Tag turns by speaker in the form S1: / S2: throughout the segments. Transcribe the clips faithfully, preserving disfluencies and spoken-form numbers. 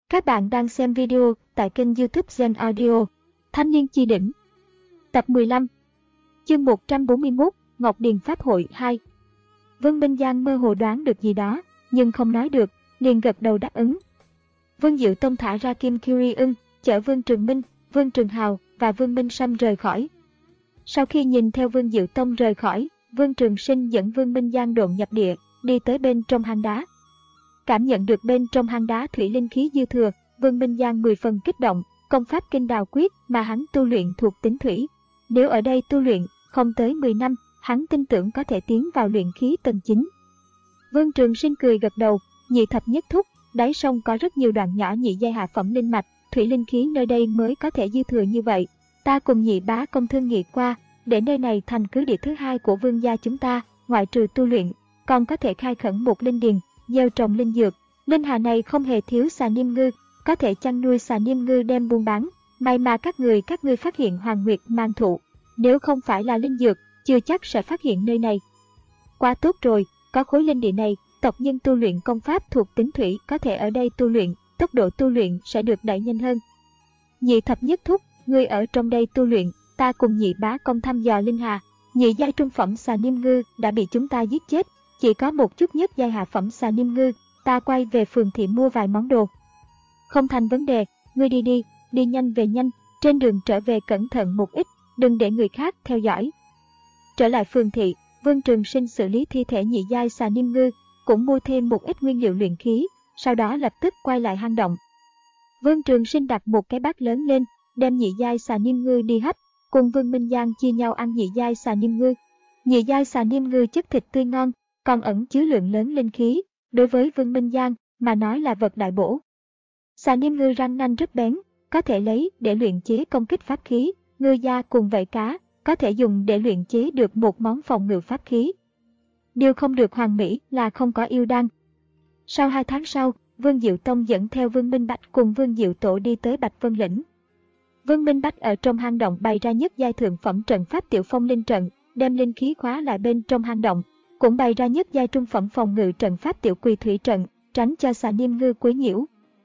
S1: Các bạn đang xem video tại kênh YouTube Gen Audio. Thanh niên chi đỉnh. Tập mười lăm. Chương một trăm bốn mươi mốt, Ngọc Điền Pháp hội hai. Vương Minh Giang mơ hồ đoán được gì đó, nhưng không nói được, liền gật đầu đáp ứng. Vương Diệu Tông thả ra Kim Kyrie ưng, chở Vương Trường Minh, Vương Trường Hào và Vương Minh Sâm rời khỏi. Sau khi nhìn theo Vương Diệu Tông rời khỏi, Vương Trường Sinh dẫn Vương Minh Giang độn nhập địa, đi tới bên trong hang đá. Cảm nhận được bên trong hang đá thủy linh khí dư thừa, Vương Minh Giang mười phần kích động, công pháp kinh đào quyết mà hắn tu luyện thuộc tính thủy. Nếu ở đây tu luyện, không tới mười năm, hắn tin tưởng có thể tiến vào luyện khí tầng chín. Vương Trường Sinh cười gật đầu, nhị thập nhất thúc, đáy sông có rất nhiều đoạn nhỏ nhị giai hạ phẩm linh mạch, thủy linh khí nơi đây mới có thể dư thừa như vậy. Ta cùng nhị bá công thương nghị qua, để nơi này thành cứ địa thứ hai của vương gia chúng ta, ngoại trừ tu luyện, còn có thể khai khẩn một linh điền, gieo trồng linh dược. Linh hà này không hề thiếu xà niêm ngư, có thể chăn nuôi xà niêm ngư đem buôn bán. May mà các người các ngươi phát hiện Hoàng Nguyệt mang thụ, nếu không phải là linh dược, chưa chắc sẽ phát hiện nơi này. Quá tốt rồi, có khối linh địa này, tộc nhân tu luyện công pháp thuộc tính thủy có thể ở đây tu luyện, tốc độ tu luyện sẽ được đẩy nhanh hơn. Nhị thập nhất thúc, ngươi ở trong đây tu luyện, ta cùng nhị bá công thăm dò linh hà. Nhị giai trung phẩm xà niêm ngư đã bị chúng ta giết chết, chỉ có một chút nhất giai hạ phẩm xà niêm ngư, ta quay về phường thị mua vài món đồ. Không thành vấn đề, ngươi đi đi, đi nhanh về nhanh, trên đường trở về cẩn thận một ít, đừng để người khác theo dõi. Trở lại phường thị, Vương Trường Sinh xử lý thi thể nhị giai xà niêm ngư, cũng mua thêm một ít nguyên liệu luyện khí, sau đó lập tức quay lại hang động. Vương Trường Sinh đặt một cái bát lớn lên, đem nhị giai xà niêm ngư đi hấp, cùng Vương Minh Giang chia nhau ăn nhị giai xà niêm ngư. Nhị giai xà niêm ngư chất thịt tươi ngon, còn ẩn chứa lượng lớn linh khí, đối với Vương Minh Giang mà nói là vật đại bổ. Xà niêm ngư răng nanh rất bén, có thể lấy để luyện chế công kích pháp khí, ngư da cùng vảy cá, có thể dùng để luyện chế được một món phòng ngự pháp khí. Điều không được hoàn mỹ là không có yêu đan. Sau hai tháng sau, Vương Diệu Tông dẫn theo Vương Minh Bạch cùng Vương Diệu Tổ đi tới Bạch Vân Lĩnh. Vương Minh Bạch ở trong hang động bày ra nhất giai thượng phẩm trận pháp tiểu phong linh trận, đem linh khí khóa lại bên trong hang động, cũng bày ra nhất giai trung phẩm phòng ngự trận pháp tiểu quỳ thủy trận, tránh cho xà niêm ngư quấy nhiễu.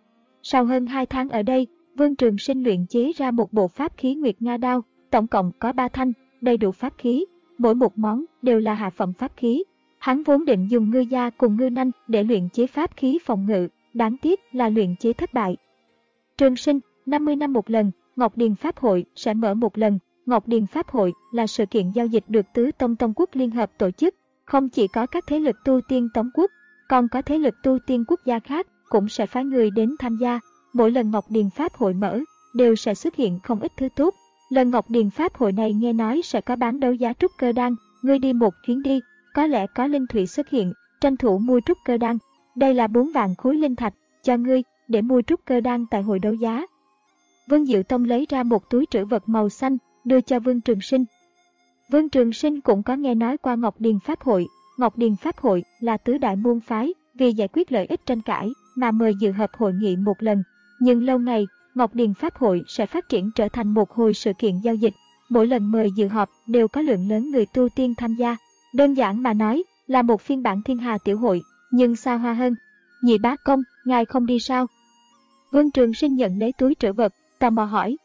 S1: Sau hơn hai tháng ở đây, Vương Trường Sinh luyện chế ra một bộ pháp khí Nguyệt Nga đao, tổng cộng có ba thanh, đầy đủ pháp khí, mỗi một món đều là hạ phẩm pháp khí. Hắn vốn định dùng ngư da cùng ngư nanh để luyện chế pháp khí phòng ngự, đáng tiếc là luyện chế thất bại. Trường Sinh, năm mươi năm một lần, Ngọc Điền Pháp hội sẽ mở một lần. Ngọc Điền Pháp hội là sự kiện giao dịch được Tứ Tông Tông Quốc liên hợp tổ chức, không chỉ có các thế lực tu tiên Tống Quốc, còn có thế lực tu tiên quốc gia khác cũng sẽ phái người đến tham gia. Mỗi lần Ngọc Điền Pháp hội mở, đều sẽ xuất hiện không ít thứ tốt. Lần Ngọc Điền Pháp hội này nghe nói sẽ có bán đấu giá trúc cơ đan, ngươi đi một chuyến đi, có lẽ có linh thủy xuất hiện, tranh thủ mua trúc cơ đan. Đây là bốn vạn khối linh thạch cho ngươi để mua trúc cơ đan tại hội đấu giá. Vương Diệu Tông lấy ra một túi trữ vật màu xanh, đưa cho Vương Trường Sinh. Vương Trường Sinh cũng có nghe nói qua Ngọc Điền Pháp hội. Ngọc Điền Pháp hội là tứ đại môn phái vì giải quyết lợi ích tranh cãi mà mời dự họp hội nghị một lần. Nhưng lâu ngày, Ngọc Điền Pháp hội sẽ phát triển trở thành một hồi sự kiện giao dịch. Mỗi lần mời dự họp đều có lượng lớn người tu tiên tham gia. Đơn giản mà nói là một phiên bản thiên hà tiểu hội, nhưng xa hoa hơn. Nhị bá công, ngài không đi sao? Vương Trường Sinh nhận lấy túi trữ vật, tò mò hỏi.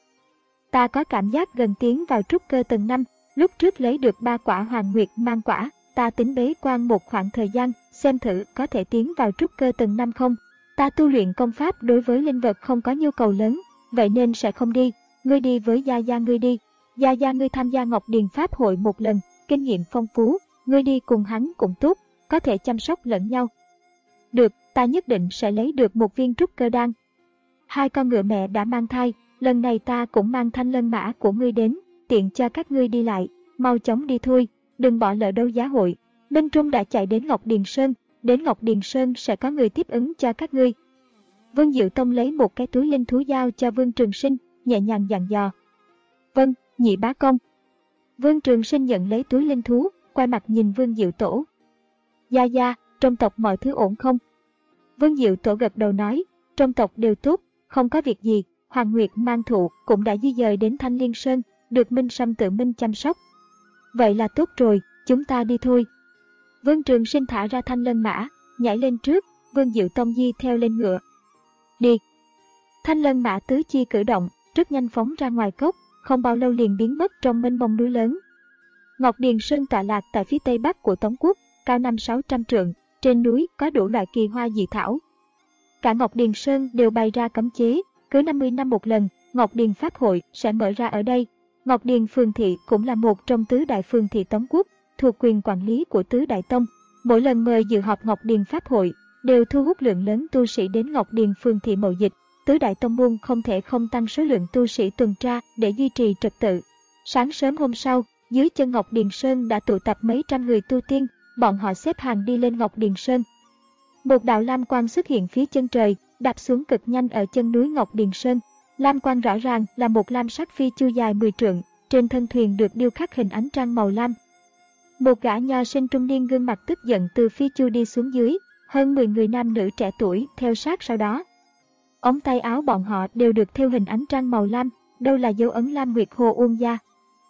S1: Ta có cảm giác gần tiến vào trúc cơ tầng năm, lúc trước lấy được ba quả Hoàng Nguyệt mang quả, ta tính bế quan một khoảng thời gian, xem thử có thể tiến vào trúc cơ tầng năm không. Ta tu luyện công pháp đối với linh vật không có nhu cầu lớn, vậy nên sẽ không đi. Ngươi đi với gia gia ngươi đi. Gia gia ngươi tham gia Ngọc Điền Pháp hội một lần, kinh nghiệm phong phú, ngươi đi cùng hắn cũng tốt, có thể chăm sóc lẫn nhau. Được, ta nhất định sẽ lấy được một viên trúc cơ đan. Hai con ngựa mẹ đã mang thai, lần này ta cũng mang thanh lân mã của ngươi đến, tiện cho các ngươi đi lại, mau chóng đi thôi, đừng bỏ lỡ đấu giá hội. Minh Trung đã chạy đến Ngọc Điền Sơn, đến Ngọc Điền Sơn sẽ có người tiếp ứng cho các ngươi. Vương Diệu Tông lấy một cái túi linh thú giao cho Vương Trường Sinh, nhẹ nhàng dặn dò. Vâng, nhị bá công. Vương Trường Sinh nhận lấy túi linh thú, quay mặt nhìn Vương Diệu Tổ. Gia gia, trong tộc mọi thứ ổn không? Vương Diệu Tổ gật đầu nói, trong tộc đều tốt, không có việc gì. Hoàng Nguyệt mang thụ cũng đã di dời đến Thanh Liên Sơn, được Minh Sâm tự mình chăm sóc. Vậy là tốt rồi, chúng ta đi thôi. Vương Trường Sinh thả ra thanh lân mã, nhảy lên trước, Vương Diệu Tông di theo lên ngựa. Đi. Thanh lân mã tứ chi cử động, rất nhanh phóng ra ngoài cốc, không bao lâu liền biến mất trong mênh mông núi lớn. Ngọc Điền Sơn tọa lạc tại phía tây bắc của Tống quốc, cao năm sáu trăm trượng, trên núi có đủ loại kỳ hoa dị thảo. Cả Ngọc Điền Sơn đều bày ra cấm chế, cứ năm mươi năm một lần, Ngọc Điền Pháp hội sẽ mở ra ở đây. Ngọc Điền Phường Thị cũng là một trong tứ đại phường thị Tống quốc, thuộc quyền quản lý của tứ đại tông. Mỗi lần mời dự họp Ngọc Điền Pháp hội, đều thu hút lượng lớn tu sĩ đến Ngọc Điền Phường Thị mậu dịch. Tứ đại tông môn không thể không tăng số lượng tu sĩ tuần tra để duy trì trật tự. Sáng sớm hôm sau, dưới chân Ngọc Điền Sơn đã tụ tập mấy trăm người tu tiên, bọn họ xếp hàng đi lên Ngọc Điền Sơn. Một đạo lam quang xuất hiện phía chân trời, đạp xuống cực nhanh ở chân núi Ngọc Điền Sơn. Lam quang rõ ràng là một lam sắc phi chu dài mười trượng, trên thân thuyền được điêu khắc hình ánh trăng màu lam. Một gã nho sinh trung niên gương mặt tức giận từ phi chu đi xuống dưới, hơn mười người nam nữ trẻ tuổi theo sát sau đó. Ống tay áo bọn họ đều được thêu hình ánh trăng màu lam, đâu là dấu ấn Lam Nguyệt Hồ Uông Gia.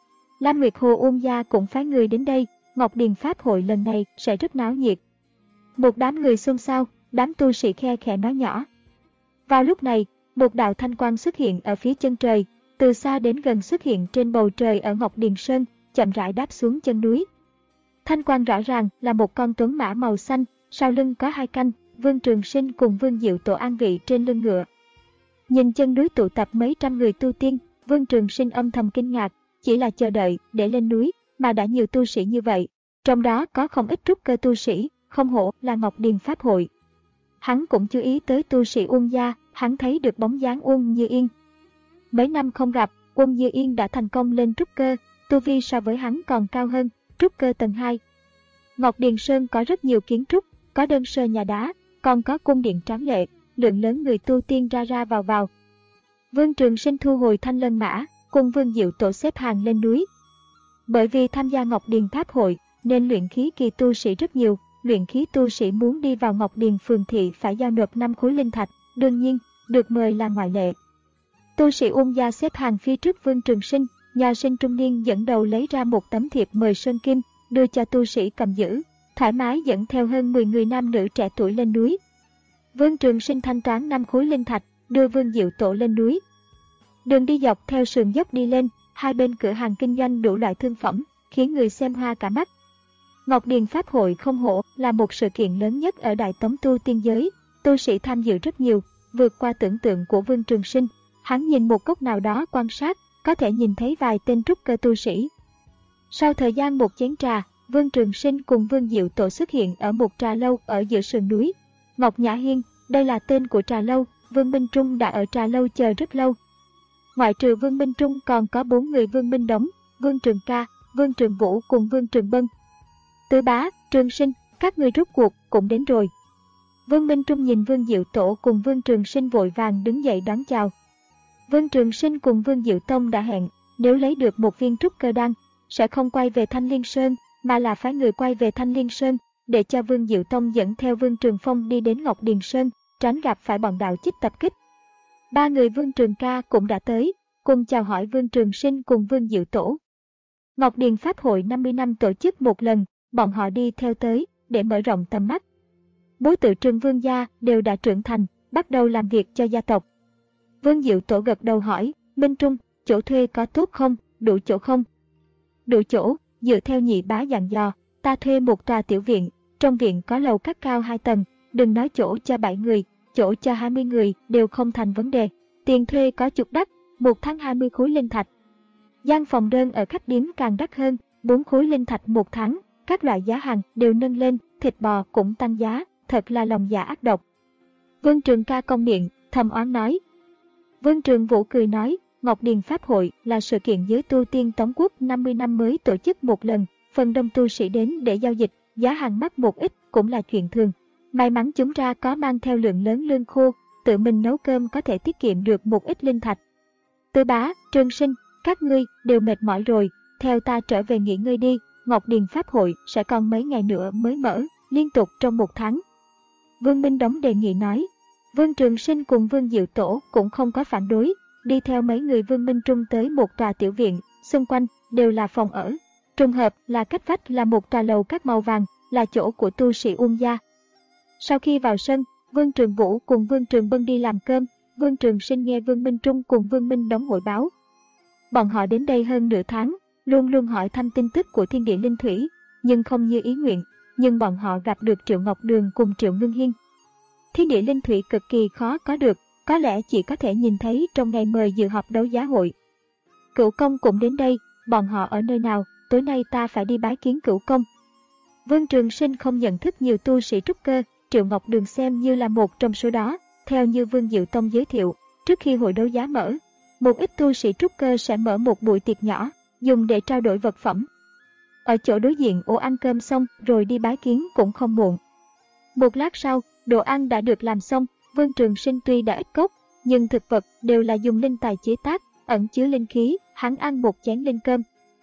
S1: Lam Nguyệt Hồ Uông Gia cũng phái người đến đây, Ngọc Điền Pháp hội lần này sẽ rất náo nhiệt. Một đám người xôn xao, đám tu sĩ khe khẽ nói nhỏ. Vào lúc này, một đạo thanh quang xuất hiện ở phía chân trời, từ xa đến gần xuất hiện trên bầu trời ở Ngọc Điền Sơn, chậm rãi đáp xuống chân núi. Thanh quang rõ ràng là một con tuấn mã màu xanh, sau lưng có hai canh, Vương Trường Sinh cùng Vương Diệu Tổ an vị trên lưng ngựa. Nhìn chân núi tụ tập mấy trăm người tu tiên, Vương Trường Sinh âm thầm kinh ngạc, chỉ là chờ đợi để lên núi mà đã nhiều tu sĩ như vậy, trong đó có không ít trúc cơ tu sĩ, không hổ là Ngọc Điền Pháp hội. Hắn cũng chú ý tới tu sĩ Uông gia, hắn thấy được bóng dáng Uông Như Yên. Mấy năm không gặp, Uông Như Yên đã thành công lên trúc cơ, tu vi so với hắn còn cao hơn, trúc cơ tầng hai. Ngọc Điền Sơn có rất nhiều kiến trúc, có đơn sơ nhà đá, còn có cung điện tráng lệ, lượng lớn người tu tiên ra ra vào vào. Vương Trường Sinh thu hồi thanh lân mã, cùng Vương Diệu Tổ xếp hàng lên núi. Bởi vì tham gia Ngọc Điền Pháp hội, nên luyện khí kỳ tu sĩ rất nhiều, luyện khí tu sĩ muốn đi vào Ngọc Điền Phường Thị phải giao nộp năm khối linh thạch, đương nhiên, được mời là ngoại lệ. Tu sĩ Uông gia xếp hàng phía trước Vương Trường Sinh, nho sinh trung niên dẫn đầu lấy ra một tấm thiệp mời Sơn Kim, đưa cho tu sĩ cầm giữ, thoải mái dẫn theo hơn mười người nam nữ trẻ tuổi lên núi. Vương Trường Sinh thanh toán năm khối linh thạch, đưa Vương Diệu Tổ lên núi. Đường đi dọc theo sườn dốc đi lên, hai bên cửa hàng kinh doanh đủ loại thương phẩm, khiến người xem hoa cả mắt. Ngọc Điền Pháp hội không hổ là một sự kiện lớn nhất ở Đại Tống tu tiên giới, tu sĩ tham dự rất nhiều, vượt qua tưởng tượng của Vương Trường Sinh. Hắn nhìn một góc nào đó quan sát, có thể nhìn thấy vài tên trúc cơ tu sĩ. Sau thời gian một chén trà, Vương Trường Sinh cùng Vương Diệu Tổ xuất hiện ở một trà lâu ở giữa sườn núi. Ngọc Nhã Hiên, đây là tên của trà lâu, Vương Minh Trung đã ở trà lâu chờ rất lâu. Ngoại trừ Vương Minh Trung còn có bốn người Vương Minh Đống, Vương Trường Ca, Vương Trường Vũ cùng Vương Trường Bân. Tứ bá, Trường Sinh, các người rút cuộc cũng đến rồi. Vương Minh Trung nhìn Vương Diệu Tổ cùng Vương Trường Sinh vội vàng đứng dậy đón chào. Vương Trường Sinh cùng Vương Diệu Tông đã hẹn, nếu lấy được một viên trúc cơ đan, sẽ không quay về Thanh Liên Sơn, mà là phái người quay về Thanh Liên Sơn, để cho Vương Diệu Tông dẫn theo Vương Trường Phong đi đến Ngọc Điền Sơn, tránh gặp phải bọn đạo chích tập kích. Ba người Vương Trường Ca cũng đã tới, cùng chào hỏi Vương Trường Sinh cùng Vương Diệu Tổ. Ngọc Điền Pháp hội năm mươi năm tổ chức một lần, bọn họ đi theo tới, để mở rộng tầm mắt. Bối tự Trường Vương gia đều đã trưởng thành, bắt đầu làm việc cho gia tộc. Vương Diệu Tổ gật đầu hỏi, Minh Trung, chỗ thuê có tốt không, đủ chỗ không? Đủ chỗ, dựa theo nhị bá dặn dò, ta thuê một tòa tiểu viện, trong viện có lầu các cao hai tầng, đừng nói chỗ cho bảy người, chỗ cho hai mươi người đều không thành vấn đề. Tiền thuê có chút đắt, một tháng hai mươi khối linh thạch. Gian phòng đơn ở khách điếm càng đắt hơn, bốn khối linh thạch một tháng, các loại giá hàng đều nâng lên, thịt bò cũng tăng giá, thật là lòng dạ ác độc. Vương Trường Ca cong miệng, thầm oán nói. Vương Trường Vũ cười nói, Ngọc Điền Pháp hội là sự kiện giới tu tiên Tống quốc năm mươi năm mới tổ chức một lần, phần đông tu sĩ đến để giao dịch, giá hàng mắc một ít cũng là chuyện thường. May mắn chúng ta có mang theo lượng lớn lương khô, tự mình nấu cơm có thể tiết kiệm được một ít linh thạch. Tư bá, Trường Sinh, các ngươi đều mệt mỏi rồi, theo ta trở về nghỉ ngơi đi, Ngọc Điền Pháp hội sẽ còn mấy ngày nữa mới mở, liên tục trong một tháng. Vương Minh Đống đề nghị nói. Vương Trường Sinh cùng Vương Diệu Tổ cũng không có phản đối, đi theo mấy người Vương Minh Trung tới một tòa tiểu viện, xung quanh đều là phòng ở. Trùng hợp là cách vách là một tòa lầu các màu vàng, là chỗ của tu sĩ Uông gia. Sau khi vào sân, Vương Trường Vũ cùng Vương Trường Bân đi làm cơm, Vương Trường Sinh nghe Vương Minh Trung cùng Vương Minh Đống hội báo. Bọn họ đến đây hơn nửa tháng, luôn luôn hỏi thăm tin tức của thiên địa linh thủy, nhưng không như ý nguyện, nhưng bọn họ gặp được Triệu Ngọc Đường cùng Triệu Ngưng Hiên. Thiên địa linh thủy cực kỳ khó có được, có lẽ chỉ có thể nhìn thấy trong ngày mời dự họp đấu giá hội. Cửu Công cũng đến đây, bọn họ ở nơi nào, tối nay ta phải đi bái kiến Cửu Công. Vương Trường Sinh không nhận thức nhiều tu sĩ trúc cơ, Triệu Ngọc Đường xem như là một trong số đó. Theo như Vương Diệu Tông giới thiệu, trước khi hội đấu giá mở, một ít tu sĩ trúc cơ sẽ mở một buổi tiệc nhỏ, dùng để trao đổi vật phẩm. Ở chỗ đối diện ổ ăn cơm xong rồi đi bái kiến cũng không muộn. Một lát sau, đồ ăn đã được làm xong, Vương Trường Sinh tuy đã ít cốc, nhưng thực vật đều là dùng linh tài chế tác, ẩn chứa linh khí, hắn ăn một chén linh cơm.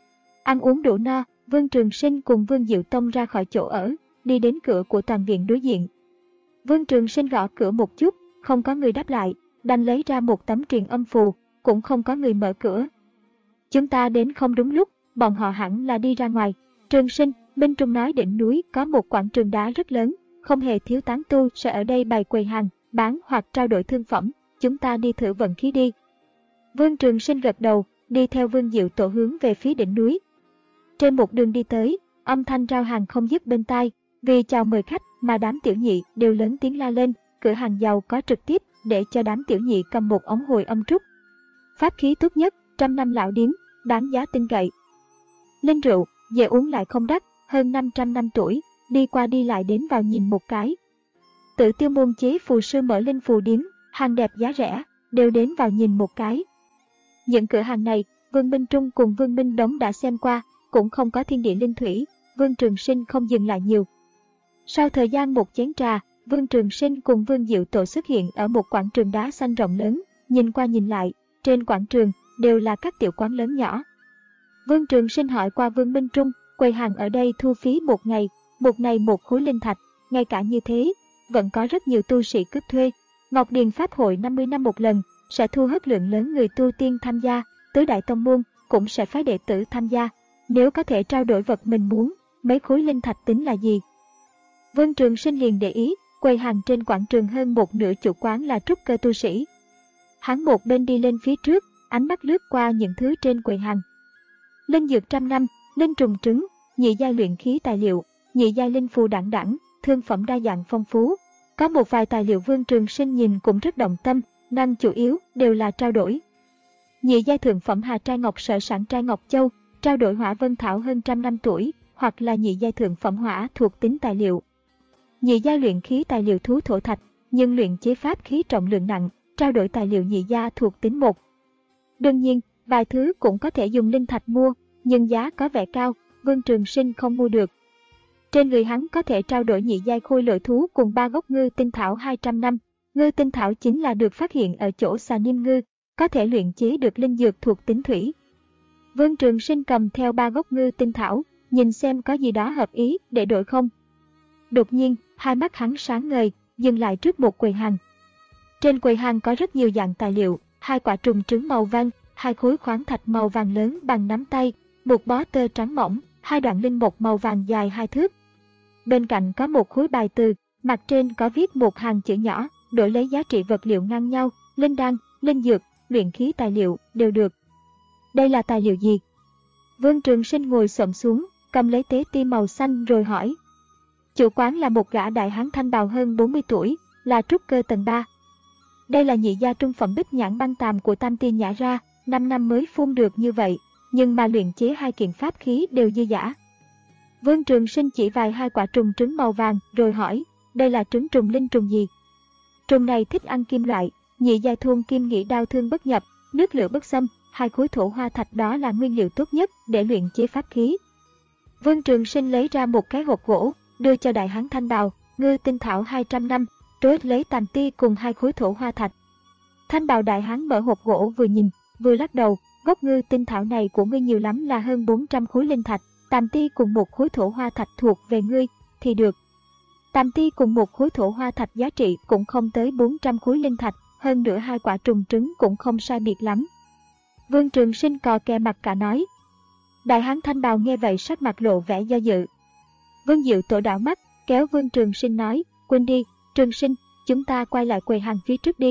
S1: Ăn uống đủ no, Vương Trường Sinh cùng Vương Diệu Tông ra khỏi chỗ ở, đi đến cửa của toàn viện đối diện. Vương Trường Sinh gõ cửa một chút, không có người đáp lại, đành lấy ra một tấm truyền âm phù, cũng không có người mở cửa. Chúng ta đến không đúng lúc, bọn họ hẳn là đi ra ngoài. Trường Sinh, Minh Trung nói đỉnh núi có một quảng trường đá rất lớn, không hề thiếu tán tu sẽ ở đây bày quầy hàng, bán hoặc trao đổi thương phẩm, chúng ta đi thử vận khí đi. Vương Trường Sinh gật đầu, đi theo Vương Diệu Tổ hướng về phía đỉnh núi. Trên một đường đi tới, âm thanh rao hàng không dứt bên tai, vì chào mời khách mà đám tiểu nhị đều lớn tiếng la lên, cửa hàng giàu có trực tiếp để cho đám tiểu nhị cầm một ống hồi âm trúc. Pháp khí tốt nhất, trăm năm lão điếm, đáng giá tin cậy. Linh rượu, dễ uống lại không đắt, hơn năm trăm năm tuổi, đi qua đi lại đến vào nhìn một cái. Tự Tiêu môn chế phù sư mở linh phù điếm, hàng đẹp giá rẻ, đều đến vào nhìn một cái. Những cửa hàng này, Vương Minh Trung cùng Vương Minh Đống đã xem qua, cũng không có thiên địa linh thủy, Vương Trường Sinh không dừng lại nhiều. Sau thời gian một chén trà, Vương Trường Sinh cùng Vương Diệu Tổ xuất hiện ở một quảng trường đá xanh rộng lớn, nhìn qua nhìn lại, trên quảng trường đều là các tiểu quán lớn nhỏ. Vương Trường Sinh hỏi qua Vương Minh Trung, quầy hàng ở đây thu phí một ngày, một ngày một khối linh thạch, ngay cả như thế, vẫn có rất nhiều tu sĩ cướp thuê. Ngọc Điền Pháp hội năm mươi năm một lần, sẽ thu hút lượng lớn người tu tiên tham gia, tứ đại tông môn cũng sẽ phái đệ tử tham gia. Nếu có thể trao đổi vật mình muốn, mấy khối linh thạch tính là gì? Vương Trường Sinh liền để ý, quầy hàng trên quảng trường hơn một nửa chủ quán là trúc cơ tu sĩ. Hắn một bên đi lên phía trước, ánh mắt lướt qua những thứ trên quầy hàng. Linh dược trăm năm, linh trùng trứng, nhị giai luyện khí tài liệu, nhị giai linh phù đẳng đẳng, thương phẩm đa dạng phong phú. Có một vài tài liệu Vương Trường Sinh nhìn cũng rất động tâm, năng chủ yếu đều là trao đổi. Nhị giai thượng phẩm Hà Trai Ngọc Sở Sản Trai Ngọc Châu, trao đổi hỏa vân thảo hơn trăm năm tuổi, hoặc là nhị giai thượng phẩm hỏa thuộc tính tài liệu. Nhị giai luyện khí tài liệu thú thổ thạch, nhưng luyện chế pháp khí trọng lượng nặng, trao đổi tài liệu nhị gia thuộc tính một. Đương nhiên, vài thứ cũng có thể dùng linh thạch mua, nhưng giá có vẻ cao, Vương Trường Sinh không mua được. Trên người hắn có thể trao đổi nhị giai khôi lỗi thú cùng ba gốc ngư tinh thảo hai trăm năm. Ngư tinh thảo chính là được phát hiện ở chỗ xà niêm ngư, có thể luyện chế được linh dược thuộc tính thủy. Vương Trường Sinh cầm theo ba gốc ngư tinh thảo, nhìn xem có gì đó hợp ý để đổi không. Đột nhiên, hai mắt hắn sáng ngời, dừng lại trước một quầy hàng. Trên quầy hàng có rất nhiều dạng tài liệu, hai quả trùng trứng màu vàng, hai khối khoáng thạch màu vàng lớn bằng nắm tay, một bó tơ trắng mỏng, hai đoạn linh mục màu vàng dài hai thước. Bên cạnh có một khối bài từ, mặt trên có viết một hàng chữ nhỏ, đổi lấy giá trị vật liệu ngang nhau, linh đan, linh dược, luyện khí tài liệu đều được. Đây là tài liệu gì? Vương Trường Sinh ngồi xổm xuống, cầm lấy tế ti màu xanh rồi hỏi. Chủ quán là một gã đại hán thanh bào hơn bốn mươi tuổi, là trúc cơ tầng ba. Đây là nhị gia trung phẩm bích nhãn băng tàm của Tam Tiên nhả ra, năm năm mới phun được như vậy, nhưng mà luyện chế hai kiện pháp khí đều dư dả. Vương Trường Sinh chỉ vài hai quả trùng trứng màu vàng rồi hỏi, đây là trứng trùng linh trùng gì? Trùng này thích ăn kim loại, nhị giai thôn kim nghĩ đao thương bất nhập, nước lửa bất xâm, hai khối thổ hoa thạch đó là nguyên liệu tốt nhất để luyện chế pháp khí. Vương Trường Sinh lấy ra một cái hộp gỗ, đưa cho đại hán thanh bào, ngư tinh thảo hai trăm năm, rồi lấy tàm ti cùng hai khối thổ hoa thạch. Thanh bào đại hán mở hộp gỗ vừa nhìn, vừa lắc đầu, gốc ngư tinh thảo này của ngươi nhiều lắm là hơn bốn trăm khối linh thạch, tàm ti cùng một khối thổ hoa thạch thuộc về ngươi, thì được. Tàm ti cùng một khối thổ hoa thạch giá trị cũng không tới bốn trăm khối linh thạch, hơn nữa hai quả trùng trứng cũng không sai biệt lắm. Vương Trường Sinh cò kè mặt cả nói. Đại hán thanh bào nghe vậy sắc mặt lộ vẻ do dự. Vương Diệu Tổ đảo mắt, kéo Vương Trường Sinh nói, quên đi, Trường Sinh, chúng ta quay lại quầy hàng phía trước đi.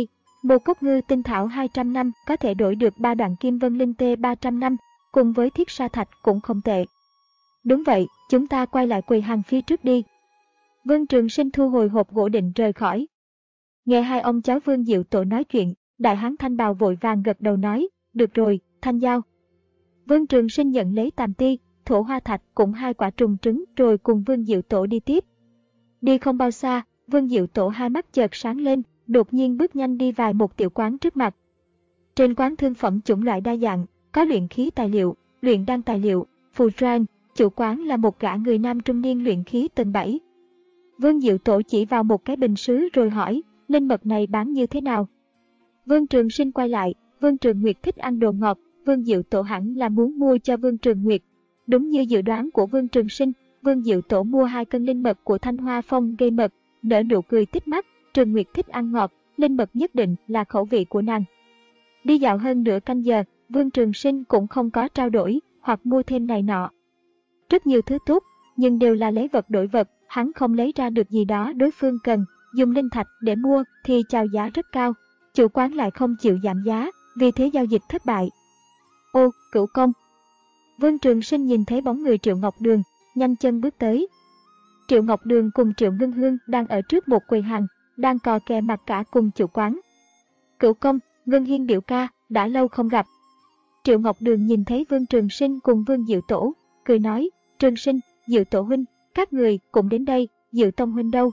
S1: Một cốc ngư tinh thảo hai trăm năm có thể đổi được ba đoạn kim vân linh tê ba trăm năm, cùng với thiết sa thạch cũng không tệ. Đúng vậy, chúng ta quay lại quầy hàng phía trước đi. Vương Trường Sinh thu hồi hộp gỗ định rời khỏi. Nghe hai ông cháu Vương Diệu Tổ nói chuyện, đại hán Thanh Bào vội vàng gật đầu nói, được rồi, Thanh Giao. Vương Trường Sinh nhận lấy tàm ti, thổ hoa thạch cùng hai quả trùng trứng rồi cùng Vương Diệu Tổ đi tiếp. Đi không bao xa, Vương Diệu Tổ hai mắt chợt sáng lên, đột nhiên bước nhanh đi vào một tiểu quán trước mặt. Trên quán thương phẩm chủng loại đa dạng, có luyện khí tài liệu, luyện đan tài liệu, phù trang, chủ quán là một gã người nam trung niên luyện khí tầng bảy. Vương Diệu Tổ chỉ vào một cái bình sứ rồi hỏi, linh mật này bán như thế nào? Vương Trường Sinh quay lại, Vương Trường Nguyệt thích ăn đồ ngọt, Vương Diệu Tổ hẳn là muốn mua cho Vương Trường Nguyệt. Đúng như dự đoán của Vương Trường Sinh, Vương Diệu Tổ mua hai cân linh mật của Thanh Hoa Phong gây mật, nở nụ cười tít mắt. Trường Nguyệt thích ăn ngọt, linh mật nhất định là khẩu vị của nàng. Đi dạo hơn nửa canh giờ, Vương Trường Sinh cũng không có trao đổi hoặc mua thêm này nọ. Rất nhiều thứ tốt, nhưng đều là lấy vật đổi vật, hắn không lấy ra được gì đó đối phương cần, dùng linh thạch để mua thì chào giá rất cao. Chủ quán lại không chịu giảm giá, vì thế giao dịch thất bại. Ô, Cửu Công. Vương Trường Sinh nhìn thấy bóng người Triệu Ngọc Đường, nhanh chân bước tới. Triệu Ngọc Đường cùng Triệu Ngân Hương đang ở trước một quầy hàng, đang cò kè mặt cả cùng chủ quán. Cửu Công, Ngân Hiên biểu ca, đã lâu không gặp. Triệu Ngọc Đường nhìn thấy Vương Trường Sinh cùng Vương Diệu Tổ, cười nói, Trường Sinh, Diệu Tổ huynh, các người cũng đến đây, Diệu Tông huynh đâu?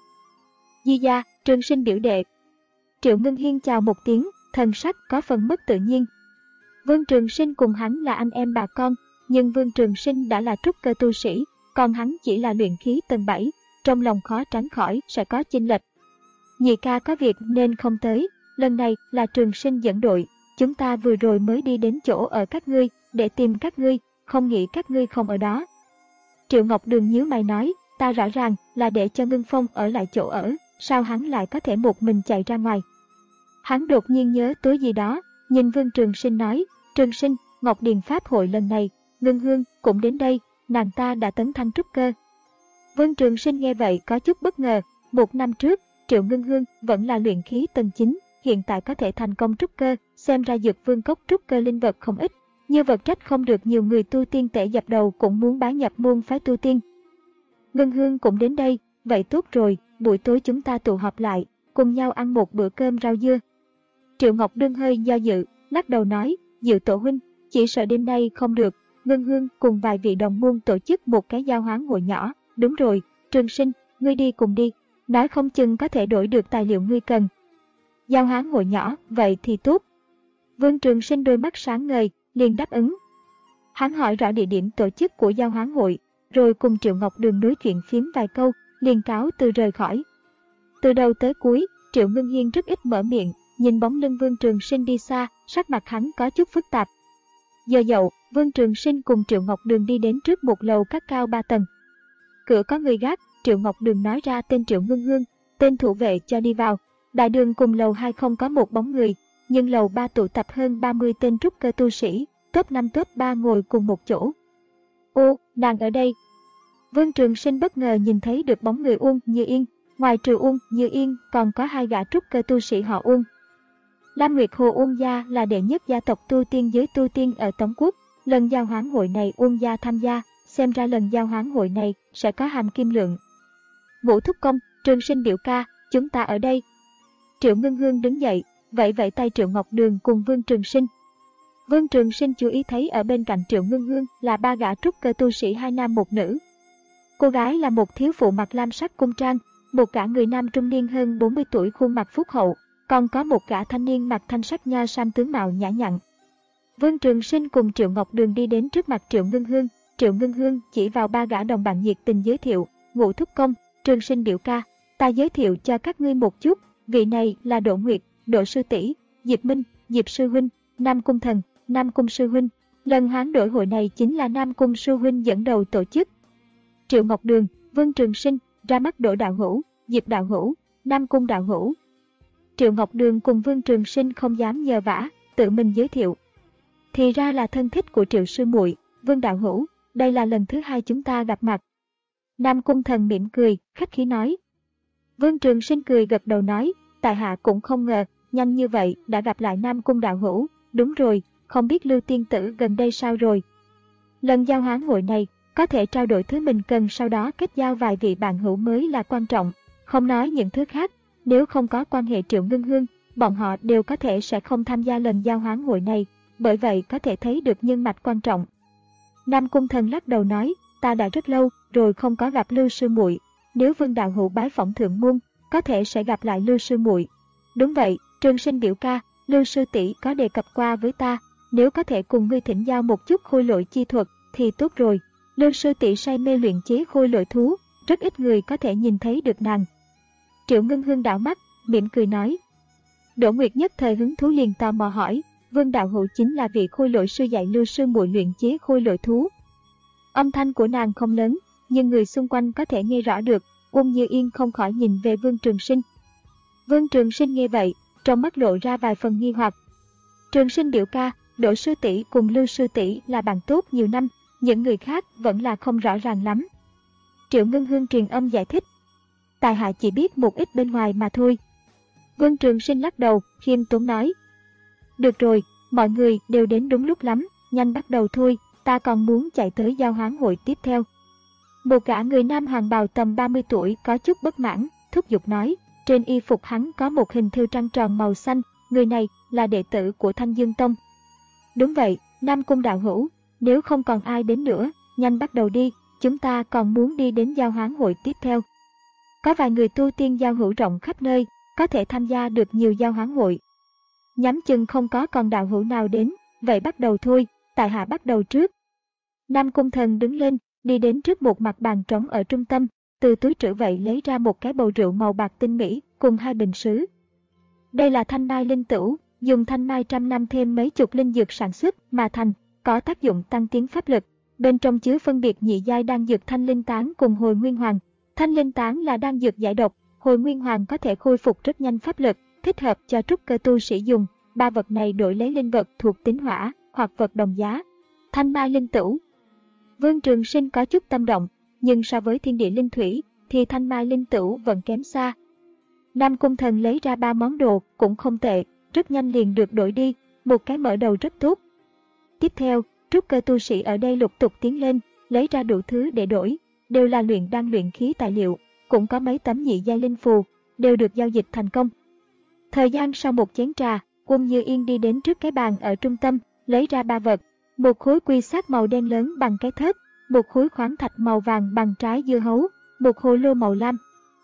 S1: Di gia, Trường Sinh biểu đệ. Triệu Ngân Hiên chào một tiếng, thần sắc có phần mất tự nhiên. Vương Trường Sinh cùng hắn là anh em bà con, nhưng Vương Trường Sinh đã là trúc cơ tu sĩ, còn hắn chỉ là luyện khí tầng bảy, trong lòng khó tránh khỏi sẽ có chênh lệch. Nhị ca có việc nên không tới, lần này là Trường Sinh dẫn đội, chúng ta vừa rồi mới đi đến chỗ ở các ngươi để tìm các ngươi, không nghĩ các ngươi không ở đó. Triệu Ngọc Đường nhíu mày nói, ta rõ ràng là để cho Ngân Phong ở lại chỗ ở, sao hắn lại có thể một mình chạy ra ngoài? Hắn đột nhiên nhớ tới gì đó, nhìn Vương Trường Sinh nói, Trường Sinh, Ngọc Điền Pháp hội lần này, Ngân Hương cũng đến đây, nàng ta đã tấn thăng trúc cơ. Vương Trường Sinh nghe vậy có chút bất ngờ, một năm trước, Triệu Ngân Hương vẫn là luyện khí tầng chín, hiện tại có thể thành công trúc cơ, xem ra Dược Vương cốc trúc cơ linh vật không ít, như vật trách không được nhiều người tu tiên tể dập đầu cũng muốn bái nhập môn phái tu tiên. Ngân Hương cũng đến đây, vậy tốt rồi, buổi tối chúng ta tụ họp lại, cùng nhau ăn một bữa cơm rau dưa. Triệu Ngọc Đương hơi do dự, lắc đầu nói, Diệu Tổ huynh, chỉ sợ đêm nay không được, Ngân Hương cùng vài vị đồng môn tổ chức một cái giao hoán hội nhỏ, đúng rồi, Trường Sinh, ngươi đi cùng đi, nói không chừng có thể đổi được tài liệu ngươi cần. Giao hoán hội nhỏ, vậy thì tốt. Vương Trường Sinh đôi mắt sáng ngời, liền đáp ứng. Hắn hỏi rõ địa điểm tổ chức của giao hoán hội, rồi cùng Triệu Ngọc Đường nói chuyện phiếm vài câu, liền cáo từ rời khỏi. Từ đầu tới cuối, Triệu Ngân Hiên rất ít mở miệng, nhìn bóng lưng Vương Trường Sinh đi xa, sắc mặt hắn có chút phức tạp. Giờ dậu, Vương Trường Sinh cùng Triệu Ngọc Đường đi đến trước một lầu các cao ba tầng. Cửa có người gác, Triệu Ngọc Đường nói ra tên Triệu Ngân Hương, tên thủ vệ cho đi vào. Đại đường cùng lầu hai không có một bóng người, nhưng lầu ba tụ tập hơn ba mươi tên trúc cơ tu sĩ, top năm top ba ngồi cùng một chỗ. Ô, nàng ở đây. Vương Trường Sinh bất ngờ nhìn thấy được bóng người Uông Như Yên, ngoài trừ Uông Như Yên còn có hai gã trúc cơ tu sĩ họ Uông. Lam Nguyệt Hồ Uông gia là đệ nhất gia tộc tu tiên giới tu tiên ở Tống Quốc, lần giao hoán hội này Uông gia tham gia, xem ra lần giao hoán hội này sẽ có hàm kim lượng. Ngũ thúc công, Trường Sinh biểu ca, chúng ta ở đây. Triệu Ngân Hương đứng dậy, vẫy vẫy tay Triệu Ngọc Đường cùng Vương Trường Sinh. Vương Trường Sinh chú ý thấy ở bên cạnh Triệu Ngân Hương là ba gã trúc cơ tu sĩ hai nam một nữ. Cô gái là một thiếu phụ mặc lam sắc cung trang, một gã người nam trung niên hơn bốn mươi tuổi khuôn mặt phúc hậu, còn có một gã thanh niên mặc thanh sắc nho sam tướng mạo nhã nhặn. Vương Trường Sinh cùng Triệu Ngọc Đường đi đến trước mặt Triệu Ngân Hương, Triệu Ngân Hương chỉ vào ba gã đồng bạn nhiệt tình giới thiệu, Ngũ thúc công, Trường Sinh biểu ca, ta giới thiệu cho các ngươi một chút, vị này là Đỗ Nguyệt, Đỗ sư tỷ, Diệp Minh, Diệp sư huynh, Nam Cung thần, Nam Cung sư huynh. Lần hoán đổi hội này chính là Nam Cung sư huynh dẫn đầu tổ chức. Triệu Ngọc Đường, Vương Trường Sinh, ra mắt Đỗ đạo hữu, Diệp đạo hữu, Nam Cung đạo hữu. Triệu Ngọc Đường cùng Vương Trường Sinh không dám nhờ vả, tự mình giới thiệu. Thì ra là thân thích của Triệu sư muội, Vương đạo hữu, đây là lần thứ hai chúng ta gặp mặt. Nam Cung thần mỉm cười, khách khí nói. Vương Trường Sinh cười gật đầu nói, tại hạ cũng không ngờ, nhanh như vậy đã gặp lại Nam Cung đạo hữu, đúng rồi, không biết Lưu tiên tử gần đây sao rồi. Lần giao hoán hội này, có thể trao đổi thứ mình cần sau đó kết giao vài vị bạn hữu mới là quan trọng, không nói những thứ khác, nếu không có quan hệ Triệu Ngưng Hương, bọn họ đều có thể sẽ không tham gia lần giao hoán hội này, bởi vậy có thể thấy được nhân mạch quan trọng. Nam Cung Thần lắc đầu nói, ta đã rất lâu rồi không có gặp Lưu sư muội, nếu Vương đạo hữu bái phỏng thượng môn, có thể sẽ gặp lại Lưu sư muội. Đúng vậy, Trường Sinh biểu ca, Lưu sư tỷ có đề cập qua với ta, nếu có thể cùng ngươi thỉnh giao một chút khôi lỗi chi thuật thì tốt rồi. Lưu sư tỷ say mê luyện chế khôi lỗi thú, rất ít người có thể nhìn thấy được nàng. Triệu Ngưng Hương đảo mắt, mỉm cười nói. Đỗ Nguyệt nhất thời hứng thú liền tò mò hỏi, Vương đạo hữu chính là vị khôi lỗi sư dạy Lưu sư muội luyện chế khôi lỗi thú. Âm thanh của nàng không lớn, nhưng người xung quanh có thể nghe rõ được. Uông Như Yên không khỏi nhìn về Vương Trường Sinh. Vương Trường Sinh nghe vậy, trong mắt lộ ra vài phần nghi hoặc. Trường Sinh biểu ca, Đỗ sư tỷ cùng Lưu sư tỷ là bạn tốt nhiều năm, những người khác vẫn là không rõ ràng lắm. Triệu Ngưng Hương truyền âm giải thích. Tài hạ chỉ biết một ít bên ngoài mà thôi. Vương Trường Sinh lắc đầu, khiêm tốn nói. Được rồi, mọi người đều đến đúng lúc lắm, nhanh bắt đầu thôi, ta còn muốn chạy tới giao hoán hội tiếp theo. Một gã người nam hoàng bào tầm ba mươi tuổi có chút bất mãn, thúc giục nói, trên y phục hắn có một hình thêu trăng tròn màu xanh, người này là đệ tử của Thanh Dương Tông. Đúng vậy, Nam Cung đạo hữu, nếu không còn ai đến nữa, nhanh bắt đầu đi, chúng ta còn muốn đi đến giao hoán hội tiếp theo. Có vài người tu tiên giao hữu rộng khắp nơi, có thể tham gia được nhiều giao hoán hội. Nhắm chừng không có còn đạo hữu nào đến, vậy bắt đầu thôi, tại hạ bắt đầu trước. Nam Cung Thần đứng lên, đi đến trước một mặt bàn trống ở trung tâm, từ túi trữ vậy lấy ra một cái bầu rượu màu bạc tinh mỹ cùng hai bình sứ. Đây là thanh mai linh tửu, dùng thanh mai trăm năm thêm mấy chục linh dược sản xuất mà thành, có tác dụng tăng tiến pháp lực. Bên trong chứa phân biệt nhị giai đan dược thanh linh tán cùng hồi nguyên hoàng. Thanh linh tán là đan dược giải độc, hồi nguyên hoàng có thể khôi phục rất nhanh pháp lực, thích hợp cho trúc cơ tu sĩ dùng. Ba vật này đổi lấy linh vật thuộc tính hỏa hoặc vật đồng giá. Thanh mai linh tửu. Vương Trường Sinh có chút tâm động, nhưng so với thiên địa linh thủy thì thanh mai linh tửu vẫn kém xa. Nam Cung Thần lấy ra ba món đồ cũng không tệ, rất nhanh liền được đổi đi, một cái mở đầu rất tốt. Tiếp theo, trúc cơ tu sĩ ở đây lục tục tiến lên, lấy ra đủ thứ để đổi, đều là luyện đan luyện khí tài liệu, cũng có mấy tấm nhị giai linh phù, đều được giao dịch thành công. Thời gian sau một chén trà, Uông Như Yên đi đến trước cái bàn ở trung tâm, lấy ra ba vật, một khối quy sát màu đen lớn bằng cái thớt, một khối khoáng thạch màu vàng bằng trái dưa hấu, một hồ lô màu lam.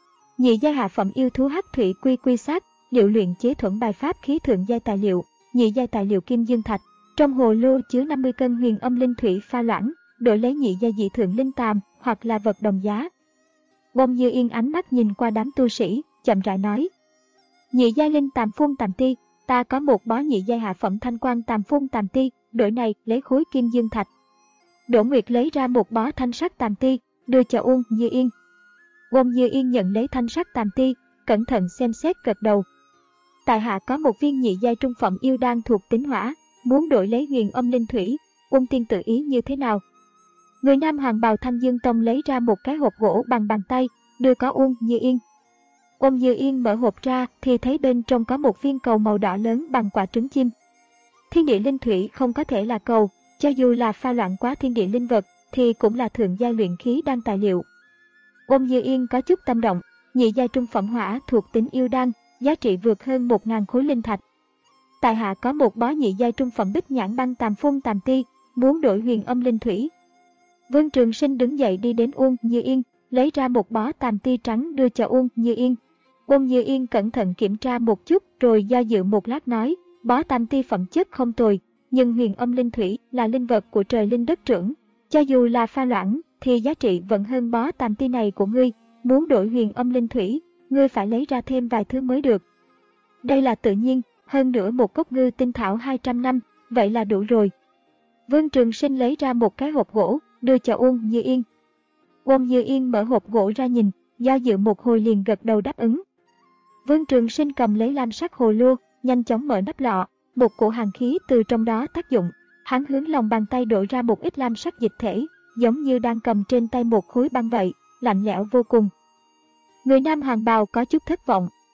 S1: Nhị giai hạ phẩm yêu thú hắc thủy quy quy sát, liệu luyện chế thuẫn bài pháp khí thượng giai tài liệu, nhị giai tài liệu kim dương thạch. Trong hồ lô chứa năm mươi cân huyền âm linh thủy pha loãng, đổi lấy nhị giai dị thượng linh tàm hoặc là vật đồng giá. Uông Như Yên ánh mắt nhìn qua đám tu sĩ, chậm rãi nói: nhị giai linh tàm phun tàm ti, ta có một bó nhị giai hạ phẩm thanh quan tàm phun tàm ti, đổi này lấy khối kim dương thạch. Đỗ Nguyệt lấy ra một bó thanh sắc tàm ti, đưa cho Uông Như Yên. Uông Như Yên nhận lấy thanh sắc tàm ti, cẩn thận xem xét gật đầu. Tại hạ có một viên nhị giai trung phẩm yêu đan thuộc tính hỏa, muốn đổi lấy huyền âm linh thủy, Uông tiên tự ý như thế nào? Người nam hoàng bào Thanh Dương Tông lấy ra một cái hộp gỗ bằng bàn tay, đưa có Uông Như Yên. Uông Như Yên mở hộp ra thì thấy bên trong có một viên cầu màu đỏ lớn bằng quả trứng chim. Thiên địa linh thủy không có thể là cầu, cho dù là pha loãng quá thiên địa linh vật thì cũng là thượng giai luyện khí đan tài liệu. Uông Như Yên có chút tâm động, nhị giai trung phẩm hỏa thuộc tính yêu đan, giá trị vượt hơn một nghìn khối linh thạch. Tại hạ có một bó nhị giai trung phẩm bích nhãn băng tàm phun tàm ti, muốn đổi huyền âm linh thủy. Vương Trường Sinh đứng dậy đi đến Uông Như Yên, lấy ra một bó tàm ti trắng đưa cho Uông Như Yên. Uông Như Yên cẩn thận kiểm tra một chút rồi do dự một lát nói, bó tàm ti phẩm chất không tồi, nhưng huyền âm linh thủy là linh vật của trời linh đất trưởng, cho dù là pha loãng thì giá trị vẫn hơn bó tàm ti này của ngươi, muốn đổi huyền âm linh thủy, ngươi phải lấy ra thêm vài thứ mới được. Đây là tự nhiên, hơn nữa một cốc ngư tinh thảo hai trăm năm, vậy là đủ rồi. Vương Trường Sinh lấy ra một cái hộp gỗ, đưa cho Uông Như Yên. Uông Như Yên mở hộp gỗ ra nhìn, do dự một hồi liền gật đầu đáp ứng. Vương Trường Sinh cầm lấy lam sắc hồ lô, nhanh chóng mở nắp lọ, một cổ hàn khí từ trong đó tác dụng, hắn hướng lòng bàn tay đổ ra một ít lam sắc dịch thể, giống như đang cầm trên tay một khối băng vậy, lạnh lẽo vô cùng. Người nam hoàng bào có chút thất vọng,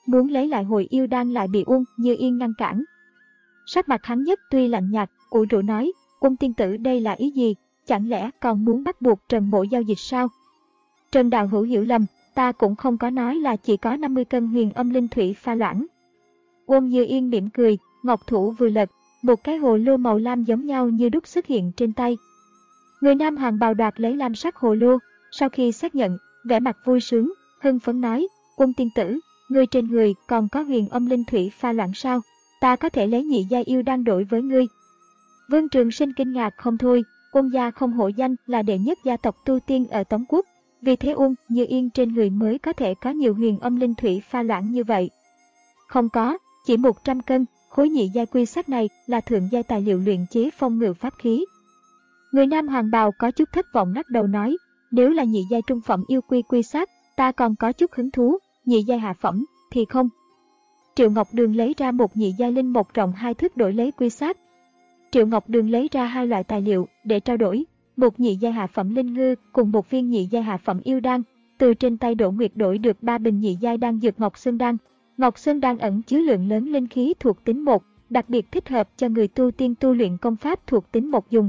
S1: muốn lấy lại hồi yêu đan lại bị Uông Như Yên ngăn cản. Sắc mặt hắn nhất tuy lạnh nhạt, ủ rũ nói, Uông tiên tử đây là ý gì, chẳng lẽ còn muốn bắt buộc Trần Mỗ giao dịch sao? Trần đạo hữu hiểu lầm, ta cũng không có nói là chỉ có năm mươi cân huyền âm linh thủy pha loãng. Uông Như Yên mỉm cười, ngọc thủ vừa lật, một cái hồ lô màu lam giống nhau như đúc xuất hiện trên tay. Người nam hoàng bào đoạt lấy lam sắc hồ lô, sau khi xác nhận, vẻ mặt vui sướng, hưng phấn nói, Uông tiên tử, ngươi trên người còn có huyền âm linh thủy pha loãng sao? Ta có thể lấy nhị giai yêu đan đổi với ngươi. Vương Trường Sinh kinh ngạc không thôi, Uông gia không hổ danh là đệ nhất gia tộc tu tiên ở Tống Quốc, vì thế Uông Như Yên trên người mới có thể có nhiều huyền âm linh thủy pha loãng như vậy. Không có, chỉ một trăm cân, khối nhị giai quy sắc này là thượng giai tài liệu luyện chế phong ngự pháp khí. Người nam hoàng bào có chút thất vọng lắc đầu nói, nếu là nhị giai trung phẩm yêu quy quy sắc, ta còn có chút hứng thú, nhị giai hạ phẩm thì không. Triệu Ngọc Đường lấy ra một nhị giai linh mộc rộng hai thước đổi lấy quy sắc. Triệu Ngọc Đường lấy ra hai loại tài liệu để trao đổi, một nhị giai hạ phẩm linh ngư cùng một viên nhị giai hạ phẩm yêu đan. Từ trên tay Đỗ Nguyệt đổi được ba bình nhị giai đan dược Ngọc Sơn đan. Ngọc Sơn đan ẩn chứa lượng lớn linh khí thuộc tính một, đặc biệt thích hợp cho người tu tiên tu luyện công pháp thuộc tính một dùng.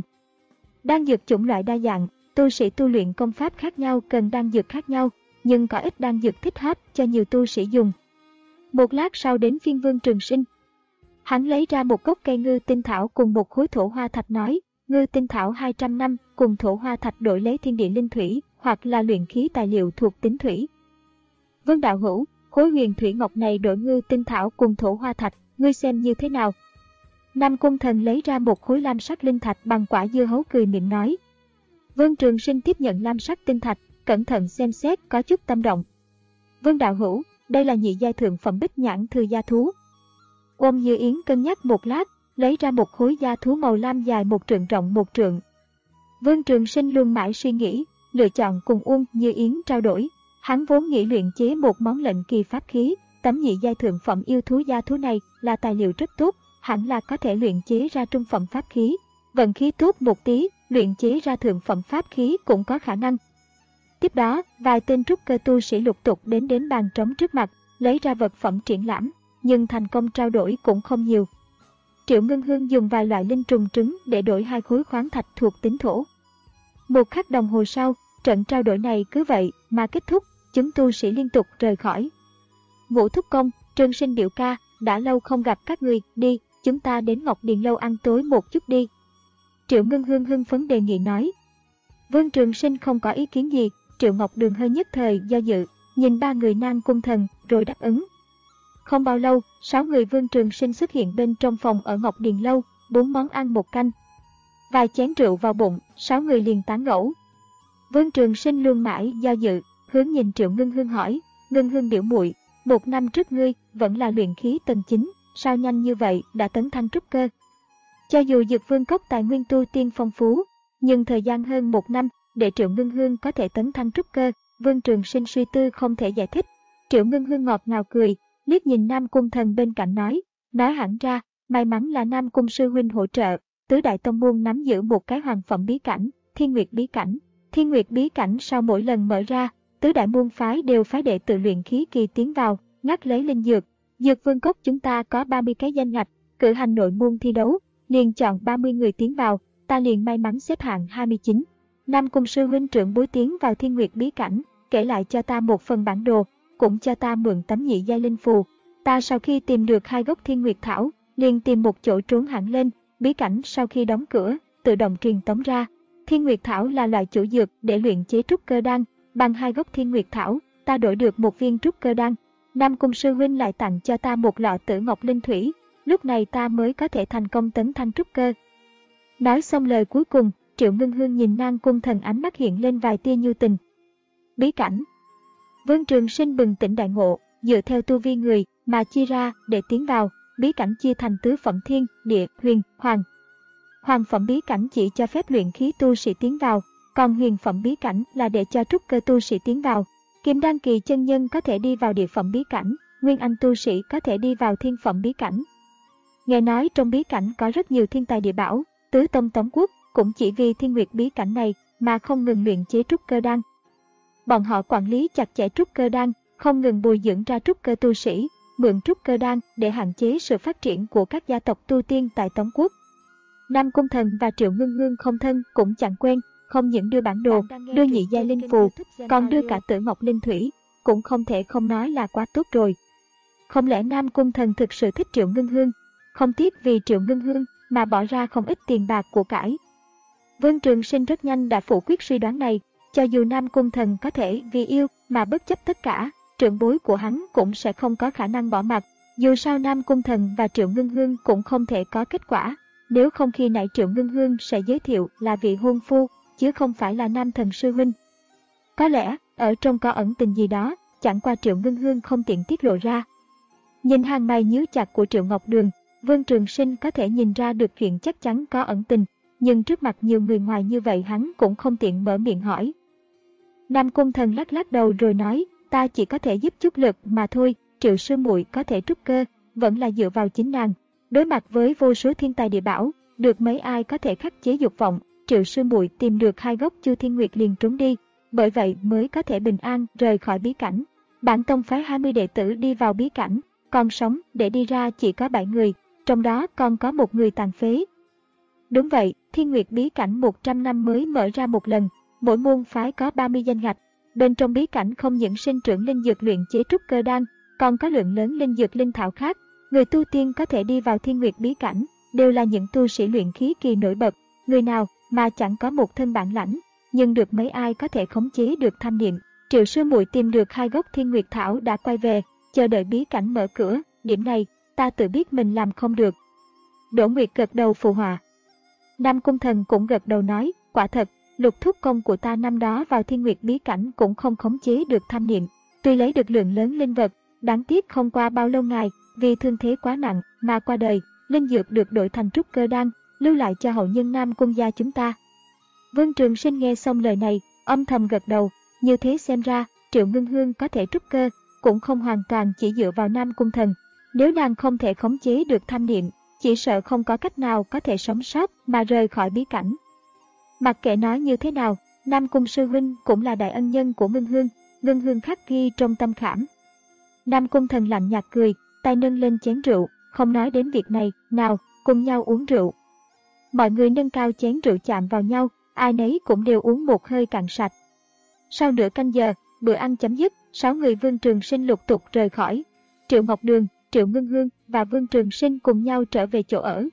S1: Đan dược chủng loại đa dạng, tu sĩ tu luyện công pháp khác nhau cần đan dược khác nhau, nhưng có ít đan dược thích hợp cho nhiều tu sĩ dùng. Một lát sau đến phiên Vương Trường Sinh. Hắn lấy ra một gốc cây ngư tinh thảo cùng một khối thổ hoa thạch nói, ngư tinh thảo hai trăm năm cùng thổ hoa thạch đổi lấy thiên địa linh thủy hoặc là luyện khí tài liệu thuộc tính thủy. Vương đạo hữu, khối huyền thủy ngọc này đổi ngư tinh thảo cùng thổ hoa thạch, ngươi xem như thế nào? Nam Cung Thần lấy ra một khối lam sắc linh thạch bằng quả dưa hấu cười miệng nói. Vương Trường Sinh tiếp nhận lam sắc tinh thạch, cẩn thận xem xét có chút tâm động. Vương đạo hữu, đây là nhị giai thượng phẩm bích nhãn thư gia thú. Uông Như Yến cân nhắc một lát, lấy ra một khối gia thú màu lam dài một trượng rộng một trượng. Vương Trường Sinh luôn mãi suy nghĩ, lựa chọn cùng Uông Như Yến trao đổi. Hắn vốn nghĩ luyện chế một món lệnh kỳ pháp khí, tấm nhị giai thượng phẩm yêu thú gia thú này là tài liệu rất tốt, hẳn là có thể luyện chế ra trung phẩm pháp khí. Vận khí tốt một tí, luyện chế ra thượng phẩm pháp khí cũng có khả năng. Tiếp đó, vài tên trúc cơ tu sĩ lục tục đến đến bàn trống trước mặt, lấy ra vật phẩm triển lãm, nhưng thành công trao đổi cũng không nhiều. Triệu Ngân Hương dùng vài loại linh trùng trứng để đổi hai khối khoáng thạch thuộc tính thổ. Một khắc đồng hồ sau, trận trao đổi này cứ vậy mà kết thúc, chúng tu sĩ liên tục rời khỏi. Ngũ thúc công, Trường Sinh biểu ca, đã lâu không gặp các người, đi, chúng ta đến Ngọc Điền lâu ăn tối một chút đi. Triệu Ngân Hương hưng phấn đề nghị nói. Vương Trường Sinh không có ý kiến gì, Triệu Ngọc Đường hơi nhất thời do dự, nhìn ba người Nam Cung Thần rồi đáp ứng. Không bao lâu, sáu người Vương Trường Sinh xuất hiện bên trong phòng ở Ngọc Điền lâu, bốn món ăn một canh. Vài chén rượu vào bụng, sáu người liền tán gẫu. Vương Trường Sinh luôn mãi do dự, hướng nhìn Triệu Ngân Hương hỏi, Ngân Hương biểu muội, một năm trước ngươi vẫn là luyện khí tầng chín, sao nhanh như vậy đã tấn thăng trúc cơ? Cho dù Dược Vương cốc tài nguyên tu tiên phong phú, nhưng thời gian hơn một năm để Triệu Ngân Hương có thể tấn thăng trúc cơ, Vương Trường Sinh suy tư không thể giải thích. Triệu Ngân Hương ngọt ngào cười, liếc nhìn Nam Cung Thần bên cạnh nói, nói hẳn ra, may mắn là Nam Cung sư huynh hỗ trợ, tứ đại tông môn nắm giữ một cái hoàng phẩm bí cảnh, Thiên Nguyệt bí cảnh. Thiên Nguyệt bí cảnh sau mỗi lần mở ra, tứ đại môn phái đều phái đệ tự luyện khí kỳ tiến vào, ngắt lấy linh dược. Dược Vương cốc chúng ta có ba mươi cái danh ngạch, cử hành nội môn thi đấu, liền chọn ba mươi người tiến vào, ta liền may mắn xếp hạng hai mươi chín. Nam Cung sư huynh trưởng bối tiến vào Thiên Nguyệt bí cảnh, kể lại cho ta một phần bản đồ, cũng cho ta mượn tấm nhị giai linh phù. Ta sau khi tìm được hai gốc Thiên Nguyệt thảo, liền tìm một chỗ trốn hẳn lên, bí cảnh sau khi đóng cửa, tự động truyền tống ra. Thiên Nguyệt thảo là loại chủ dược để luyện chế trúc cơ đan, bằng hai gốc Thiên Nguyệt thảo, ta đổi được một viên trúc cơ đan. Nam Cung sư huynh lại tặng cho ta một lọ Tử Ngọc linh thủy, lúc này ta mới có thể thành công tấn thăng trúc cơ. Nói xong lời cuối cùng, Triệu Ngân Hương nhìn Nam Cung Thần ánh mắt hiện lên vài tia nhu tình. Bí cảnh. Vương Trường Sinh bừng tỉnh đại ngộ, dựa theo tu vi người mà chia ra để tiến vào, bí cảnh chia thành tứ phẩm thiên, địa, huyền, hoàng. Hoàng phẩm bí cảnh chỉ cho phép luyện khí tu sĩ tiến vào, còn huyền phẩm bí cảnh là để cho trúc cơ tu sĩ tiến vào. Kim đan kỳ chân nhân có thể đi vào địa phẩm bí cảnh, nguyên anh tu sĩ có thể đi vào thiên phẩm bí cảnh. Nghe nói trong bí cảnh có rất nhiều thiên tài địa bảo, tứ tông Tống Quốc cũng chỉ vì Thiên Nguyệt bí cảnh này mà không ngừng luyện chế trúc cơ đan. Bọn họ quản lý chặt chẽ trúc cơ đan, không ngừng bồi dưỡng ra trúc cơ tu sĩ, mượn trúc cơ đan để hạn chế sự phát triển của các gia tộc tu tiên tại Tống quốc. Nam Cung Thần và Triệu Ngưng Hương không thân cũng chẳng quen, không những đưa bản đồ, đưa nhị giai linh phù, còn đưa cả Tử Ngọc Linh Thủy, cũng không thể không nói là quá tốt rồi. Không lẽ Nam Cung Thần thực sự thích Triệu Ngưng Hương, không tiếc vì Triệu Ngưng Hương mà bỏ ra không ít tiền bạc của cải. Vương Trường Sinh rất nhanh đã phủ quyết suy đoán này, cho dù Nam Cung Thần có thể vì yêu mà bất chấp tất cả, trưởng bối của hắn cũng sẽ không có khả năng bỏ mặc. Dù sao Nam Cung Thần và Triệu Ngưng Hương cũng không thể có kết quả, nếu không khi nãy Triệu Ngưng Hương sẽ giới thiệu là vị hôn phu, chứ không phải là Nam Thần sư huynh. Có lẽ, ở trong có ẩn tình gì đó, chẳng qua Triệu Ngưng Hương không tiện tiết lộ ra. Nhìn hàng mày nhíu chặt của Triệu Ngọc Đường, Vương Trường Sinh có thể nhìn ra được chuyện chắc chắn có ẩn tình, nhưng trước mặt nhiều người ngoài như vậy hắn cũng không tiện mở miệng hỏi. Nam Cung Thần lắc lắc đầu rồi nói, ta chỉ có thể giúp chút lực mà thôi, Triệu sư muội có thể trúc cơ, vẫn là dựa vào chính nàng. Đối mặt với vô số thiên tài địa bảo, được mấy ai có thể khắc chế dục vọng, Triệu sư muội tìm được hai gốc Chu Thiên Nguyệt liền trốn đi, bởi vậy mới có thể bình an rời khỏi bí cảnh. Bản tông phái hai mươi đệ tử đi vào bí cảnh, còn sống để đi ra chỉ có bảy người, trong đó còn có một người tàn phế. Đúng vậy, Thiên Nguyệt bí cảnh một trăm năm mới mở ra một lần, mỗi môn phái có ba mươi danh ngạch. Bên trong bí cảnh không những sinh trưởng linh dược luyện chế trúc cơ đan, còn có lượng lớn linh dược linh thảo khác. Người tu tiên có thể đi vào Thiên Nguyệt bí cảnh đều là những tu sĩ luyện khí kỳ nổi bật, người nào mà chẳng có một thân bản lãnh, nhưng được mấy ai có thể khống chế được tham niệm. Triệu sư muội tìm được hai gốc Thiên Nguyệt thảo đã quay về, chờ đợi bí cảnh mở cửa, điểm này ta tự biết mình làm không được. Đỗ Nguyệt gật đầu phụ họa. Nam Cung Thần cũng gật đầu nói, quả thật, Lục thúc công của ta năm đó vào Thiên Nguyệt bí cảnh cũng không khống chế được tham niệm, tuy lấy được lượng lớn linh vật, đáng tiếc không qua bao lâu ngày, vì thương thế quá nặng mà qua đời, linh dược được đổi thành trúc cơ đan, lưu lại cho hậu nhân Nam Cung gia chúng ta. Vương Trường Sinh nghe xong lời này, âm thầm gật đầu, như thế xem ra, Triệu Ngưng Hương có thể trúc cơ, cũng không hoàn toàn chỉ dựa vào Nam Cung Thần. Nếu nàng không thể khống chế được tham niệm, chỉ sợ không có cách nào có thể sống sót mà rời khỏi bí cảnh. Mặc kệ nói như thế nào, Nam Cung sư huynh cũng là đại ân nhân của Ngưng Hương, Ngưng Hương khắc ghi trong tâm khảm. Nam Cung Thần lạnh nhạt cười, tay nâng lên chén rượu, không nói đến việc này, nào, cùng nhau uống rượu. Mọi người nâng cao chén rượu chạm vào nhau, ai nấy cũng đều uống một hơi cạn sạch. Sau nửa canh giờ, bữa ăn chấm dứt, sáu người Vương Trường Sinh lục tục rời khỏi. Triệu Ngọc Đường, Triệu Ngưng Hương và Vương Trường Sinh cùng nhau trở về chỗ ở.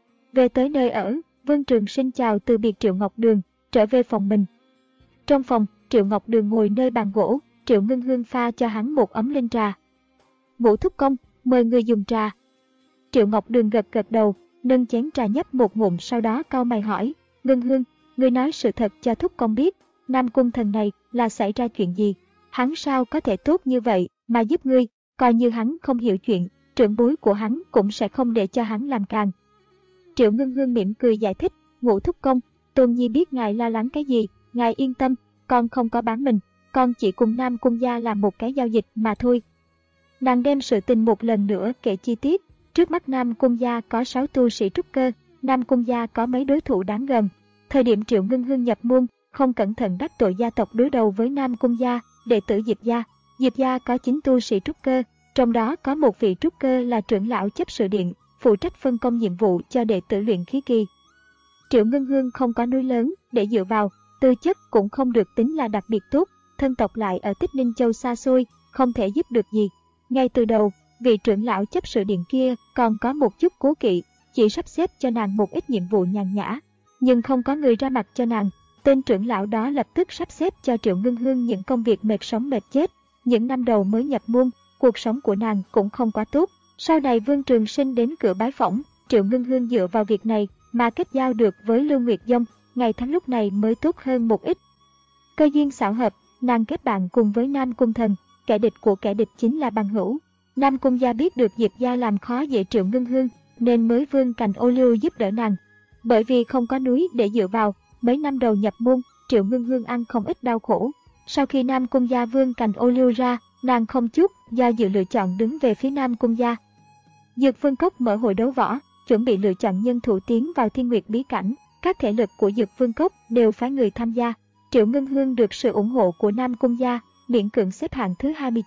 S1: Về tới nơi ở, Vương Trường Sinh chào từ biệt Triệu Ngọc Đường, trở về phòng mình. Trong phòng, Triệu Ngọc Đường ngồi nơi bàn gỗ, Triệu Ngưng Hương pha cho hắn một ấm linh trà. Ngũ thúc công, mời người dùng trà. Triệu Ngọc Đường gật gật đầu, nâng chén trà nhấp một ngụm, sau đó cau mày hỏi, Ngưng Hương, người nói sự thật cho thúc công biết, Nam Cung Thần này là xảy ra chuyện gì? Hắn sao có thể tốt như vậy mà giúp ngươi, coi như hắn không hiểu chuyện, trưởng bối của hắn cũng sẽ không để cho hắn làm càng. Triệu Ngưng Hương mỉm cười giải thích, Ngũ thúc công, Tôn Nhi biết ngài lo lắng cái gì, ngài yên tâm, con không có bán mình, con chỉ cùng Nam Cung gia làm một cái giao dịch mà thôi. Nàng đem sự tình một lần nữa kể chi tiết, trước mắt Nam Cung gia có sáu tu sĩ trúc cơ, Nam Cung gia có mấy đối thủ đáng gờm. Thời điểm Triệu Ngưng Hương nhập môn, không cẩn thận đắc tội gia tộc đối đầu với Nam Cung gia, đệ tử Diệp gia. Diệp gia có chín tu sĩ trúc cơ, trong đó có một vị trúc cơ là trưởng lão chấp sự điện, phụ trách phân công nhiệm vụ cho đệ tử luyện khí kỳ. Triệu Ngưng Hương không có núi lớn để dựa vào, tư chất cũng không được tính là đặc biệt tốt, thân tộc lại ở Tích Ninh Châu xa xôi, không thể giúp được gì. Ngay từ đầu, vị trưởng lão chấp sự điện kia còn có một chút cố kỵ, chỉ sắp xếp cho nàng một ít nhiệm vụ nhàn nhã, nhưng không có người ra mặt cho nàng. Tên trưởng lão đó lập tức sắp xếp cho Triệu Ngưng Hương những công việc mệt sống mệt chết. Những năm đầu mới nhập môn, cuộc sống của nàng cũng không quá tốt. Sau này Vương Trường Sinh đến cửa bái phỏng, Triệu Ngưng Hương dựa vào việc này mà kết giao được với Lưu Nguyệt Dông, ngày tháng lúc này mới tốt hơn một ít. Cơ duyên xảo hợp, nàng kết bạn cùng với Nam Cung Thần, kẻ địch của kẻ địch chính là bằng hữu. Nam Cung gia biết được Diệp gia làm khó dễ Triệu Ngưng Hương, nên mới vươn cành ô liu giúp đỡ nàng. Bởi vì không có núi để dựa vào, mấy năm đầu nhập môn, Triệu Ngưng Hương ăn không ít đau khổ. Sau khi Nam Cung gia vươn cành ô liu ra, nàng không chút do dự lựa chọn đứng về phía Nam Cung gia. Dược Vương Cốc mở hội đấu võ, chuẩn bị lựa chọn nhân thủ tiến vào Thiên Nguyệt bí cảnh. Các thể lực của Dược Vương Cốc đều phái người tham gia. Triệu Ngưng Hương được sự ủng hộ của Nam Cung gia, miễn cưỡng xếp hạng thứ hai mươi chín.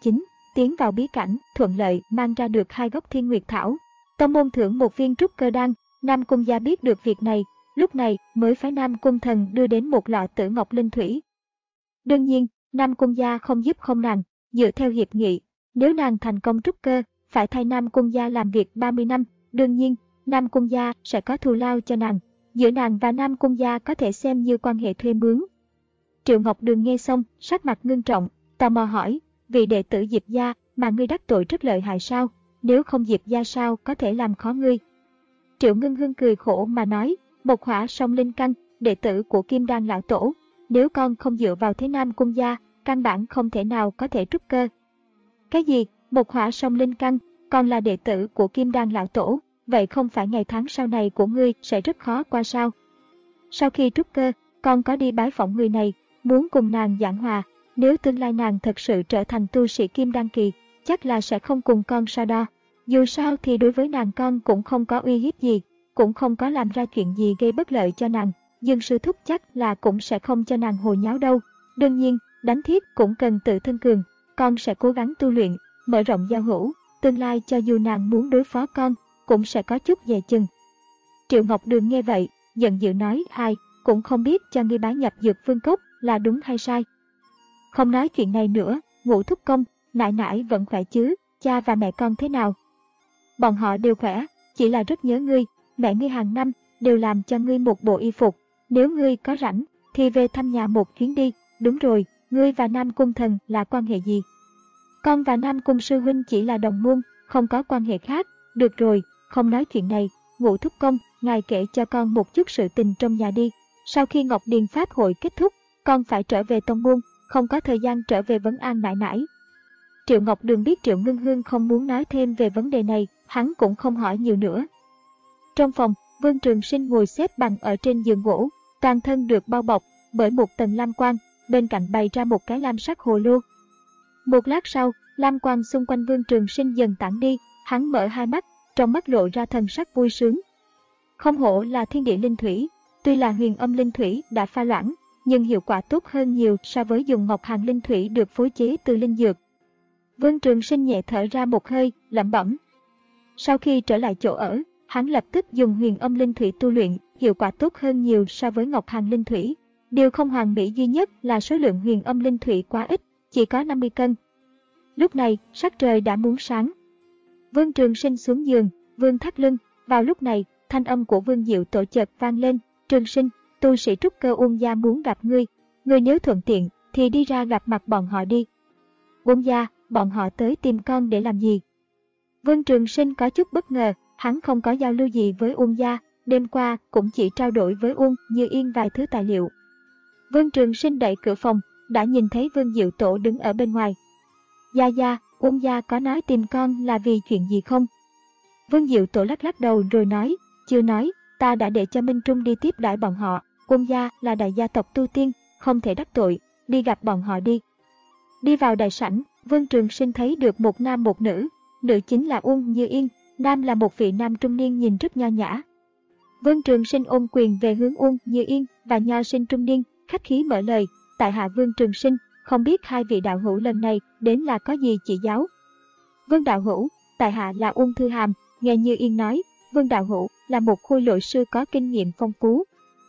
S1: tiến vào bí cảnh, thuận lợi mang ra được hai gốc Thiên Nguyệt Thảo. Tông môn thưởng một viên trúc cơ đan. Nam Cung gia biết được việc này, lúc này mới phái Nam Cung Thần đưa đến một lọ Tử Ngọc Linh Thủy. Đương nhiên, Nam Cung gia không giúp không nàng, dựa theo hiệp nghị, nếu nàng thành công trúc cơ, phải thay Nam Cung gia làm việc ba mươi năm, đương nhiên, Nam Cung gia sẽ có thù lao cho nàng, giữa nàng và Nam Cung gia có thể xem như quan hệ thuê mướn. Triệu Ngọc Đường nghe xong, sắc mặt ngưng trọng, tò mò hỏi, vị đệ tử Diệp gia mà ngươi đắc tội rất lợi hại sao, nếu không Diệp gia sao có thể làm khó ngươi? Triệu Ngưng Hương cười khổ mà nói, Một Hỏa Song Linh Căn, đệ tử của Kim Đan lão tổ, nếu con không dựa vào thế Nam Cung gia, căn bản không thể nào có thể trúc cơ. Cái gì? Một Hỏa Song Linh Căn, còn là đệ tử của Kim Đan lão tổ, vậy không phải ngày tháng sau này của ngươi sẽ rất khó qua sao? Sau khi trúc cơ, con có đi bái phỏng người này, muốn cùng nàng giảng hòa, nếu tương lai nàng thật sự trở thành tu sĩ Kim Đan kỳ, chắc là sẽ không cùng con so đo. Dù sao thì đối với nàng con cũng không có uy hiếp gì, cũng không có làm ra chuyện gì gây bất lợi cho nàng, Dương sư thúc chắc là cũng sẽ không cho nàng hồ nháo đâu. Đương nhiên, đánh thiết cũng cần tự thân cường, con sẽ cố gắng tu luyện, mở rộng giao hữu, tương lai cho dù nàng muốn đối phó con, cũng sẽ có chút dè chừng. Triệu Ngọc Đường nghe vậy, giận dữ nói, ai, cũng không biết cho ngươi bái nhập Dược Vương Cốc là đúng hay sai. Không nói chuyện này nữa, Ngũ thúc công, nãi nãi vẫn khỏe chứ, cha và mẹ con thế nào? Bọn họ đều khỏe, chỉ là rất nhớ ngươi, mẹ ngươi hàng năm đều làm cho ngươi một bộ y phục, nếu ngươi có rảnh thì về thăm nhà một chuyến đi. Đúng rồi, ngươi và Nam Cung Thần là quan hệ gì? Con và Nam Cung sư huynh chỉ là đồng môn, không có quan hệ khác. Được rồi, không nói chuyện này, Ngũ thúc công, ngài kể cho con một chút sự tình trong nhà đi. Sau khi Ngọc Điền Pháp hội kết thúc, con phải trở về tông môn, không có thời gian trở về vấn an nãi nãi. Triệu Ngọc Đường biết Triệu Ngưng Hương không muốn nói thêm về vấn đề này, hắn cũng không hỏi nhiều nữa. Trong phòng, Vương Trường Sinh ngồi xếp bằng ở trên giường gỗ, toàn thân được bao bọc bởi một tầng lam quang, bên cạnh bày ra một cái lam sắc hồ lô. Một lát sau, lam quang xung quanh Vương Trường Sinh dần tản đi, hắn mở hai mắt, trong mắt lộ ra thần sắc vui sướng. Không hổ là thiên địa linh thủy, tuy là huyền âm linh thủy đã pha loãng, nhưng hiệu quả tốt hơn nhiều so với dùng ngọc hàn linh thủy được phối chế từ linh dược. Vương Trường Sinh nhẹ thở ra một hơi, lẩm bẩm. Sau khi trở lại chỗ ở, hắn lập tức dùng huyền âm linh thủy tu luyện, hiệu quả tốt hơn nhiều so với ngọc hàn linh thủy. Điều không hoàn mỹ duy nhất là số lượng huyền âm linh thủy quá ít, chỉ có năm mươi cân. Lúc này, sắc trời đã muốn sáng. Vương Trường Sinh xuống giường, Vương thắt lưng. Vào lúc này, thanh âm của Vương Diệu Tổ chợt vang lên. Trường Sinh, tu sĩ trúc cơ Uông gia muốn gặp ngươi. Ngươi nếu thuận tiện, thì đi ra gặp mặt bọn họ đi. Uông gia, bọn họ tới tìm con để làm gì? Vương Trường Sinh có chút bất ngờ, hắn không có giao lưu gì với Uông gia, đêm qua cũng chỉ trao đổi với Uông Như Yên vài thứ tài liệu. Vương Trường Sinh đẩy cửa phòng, đã nhìn thấy Vương Diệu Tổ đứng ở bên ngoài. Gia Gia, Uông gia có nói tìm con là vì chuyện gì không? Vương Diệu Tổ lắc lắc đầu rồi nói, chưa nói, ta đã để cho Minh Trung đi tiếp đãi bọn họ. Uông gia là đại gia tộc tu tiên, không thể đắc tội, đi gặp bọn họ đi. Đi vào đại sảnh, Vương Trường Sinh thấy được một nam một nữ, nữ chính là Uông Như Yên, nam là một vị nam trung niên nhìn rất nho nhã. Vương Trường Sinh ôm quyền về hướng Uông Như Yên và nho sinh trung niên, khách khí mở lời, tại hạ Vương Trường Sinh, không biết hai vị đạo hữu lần này đến là có gì chỉ giáo. Vương đạo hữu, tại hạ là Uông Thư Hàm, nghe Như Yên nói, Vương đạo hữu là một khôi lỗi sư có kinh nghiệm phong phú.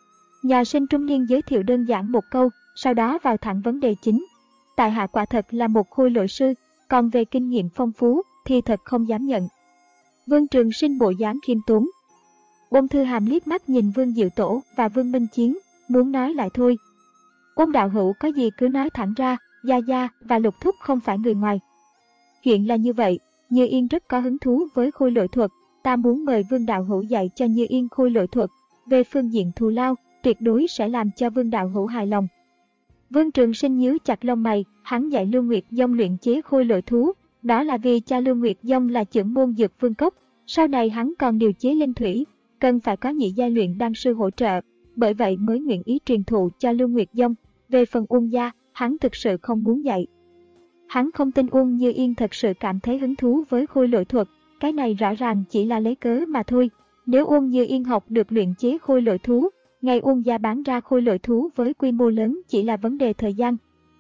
S1: Nho sinh trung niên giới thiệu đơn giản một câu, sau đó vào thẳng vấn đề chính. Tại hạ quả thật là một khôi lỗi sư, còn về kinh nghiệm phong phú thì thật không dám nhận. Vương Trường Sinh bộ dáng khiêm tốn. Uông Thư Hàm liếc mắt nhìn Vương Diệu Tổ và Vương Minh Chiến, muốn nói lại thôi. Uông đạo hữu có gì cứ nói thẳng ra, Gia Gia và Lục Thúc không phải người ngoài. Chuyện là như vậy, Như Yên rất có hứng thú với khôi lỗi thuật, ta muốn mời Vương đạo hữu dạy cho Như Yên khôi lỗi thuật, về phương diện thù lao, tuyệt đối sẽ làm cho Vương đạo hữu hài lòng. Vương Trường Sinh nhíu chặt lông mày, hắn dạy Lưu Nguyệt Dông luyện chế khôi lỗi thú, đó là vì cha Lưu Nguyệt Dông là trưởng môn Dược Vương Cốc, sau này hắn còn điều chế linh thủy, cần phải có nhị giai luyện đan sư hỗ trợ, bởi vậy mới nguyện ý truyền thụ cho Lưu Nguyệt Dông. Về phần Uông gia, hắn thực sự không muốn dạy. Hắn không tin Uông Như Yên thật sự cảm thấy hứng thú với khôi lỗi thuật, cái này rõ ràng chỉ là lấy cớ mà thôi. Nếu Uông Như Yên học được luyện chế khôi lỗi thú, ngày Uông gia bán ra khôi lỗi thú với quy mô lớn chỉ là vấn đề thời gian.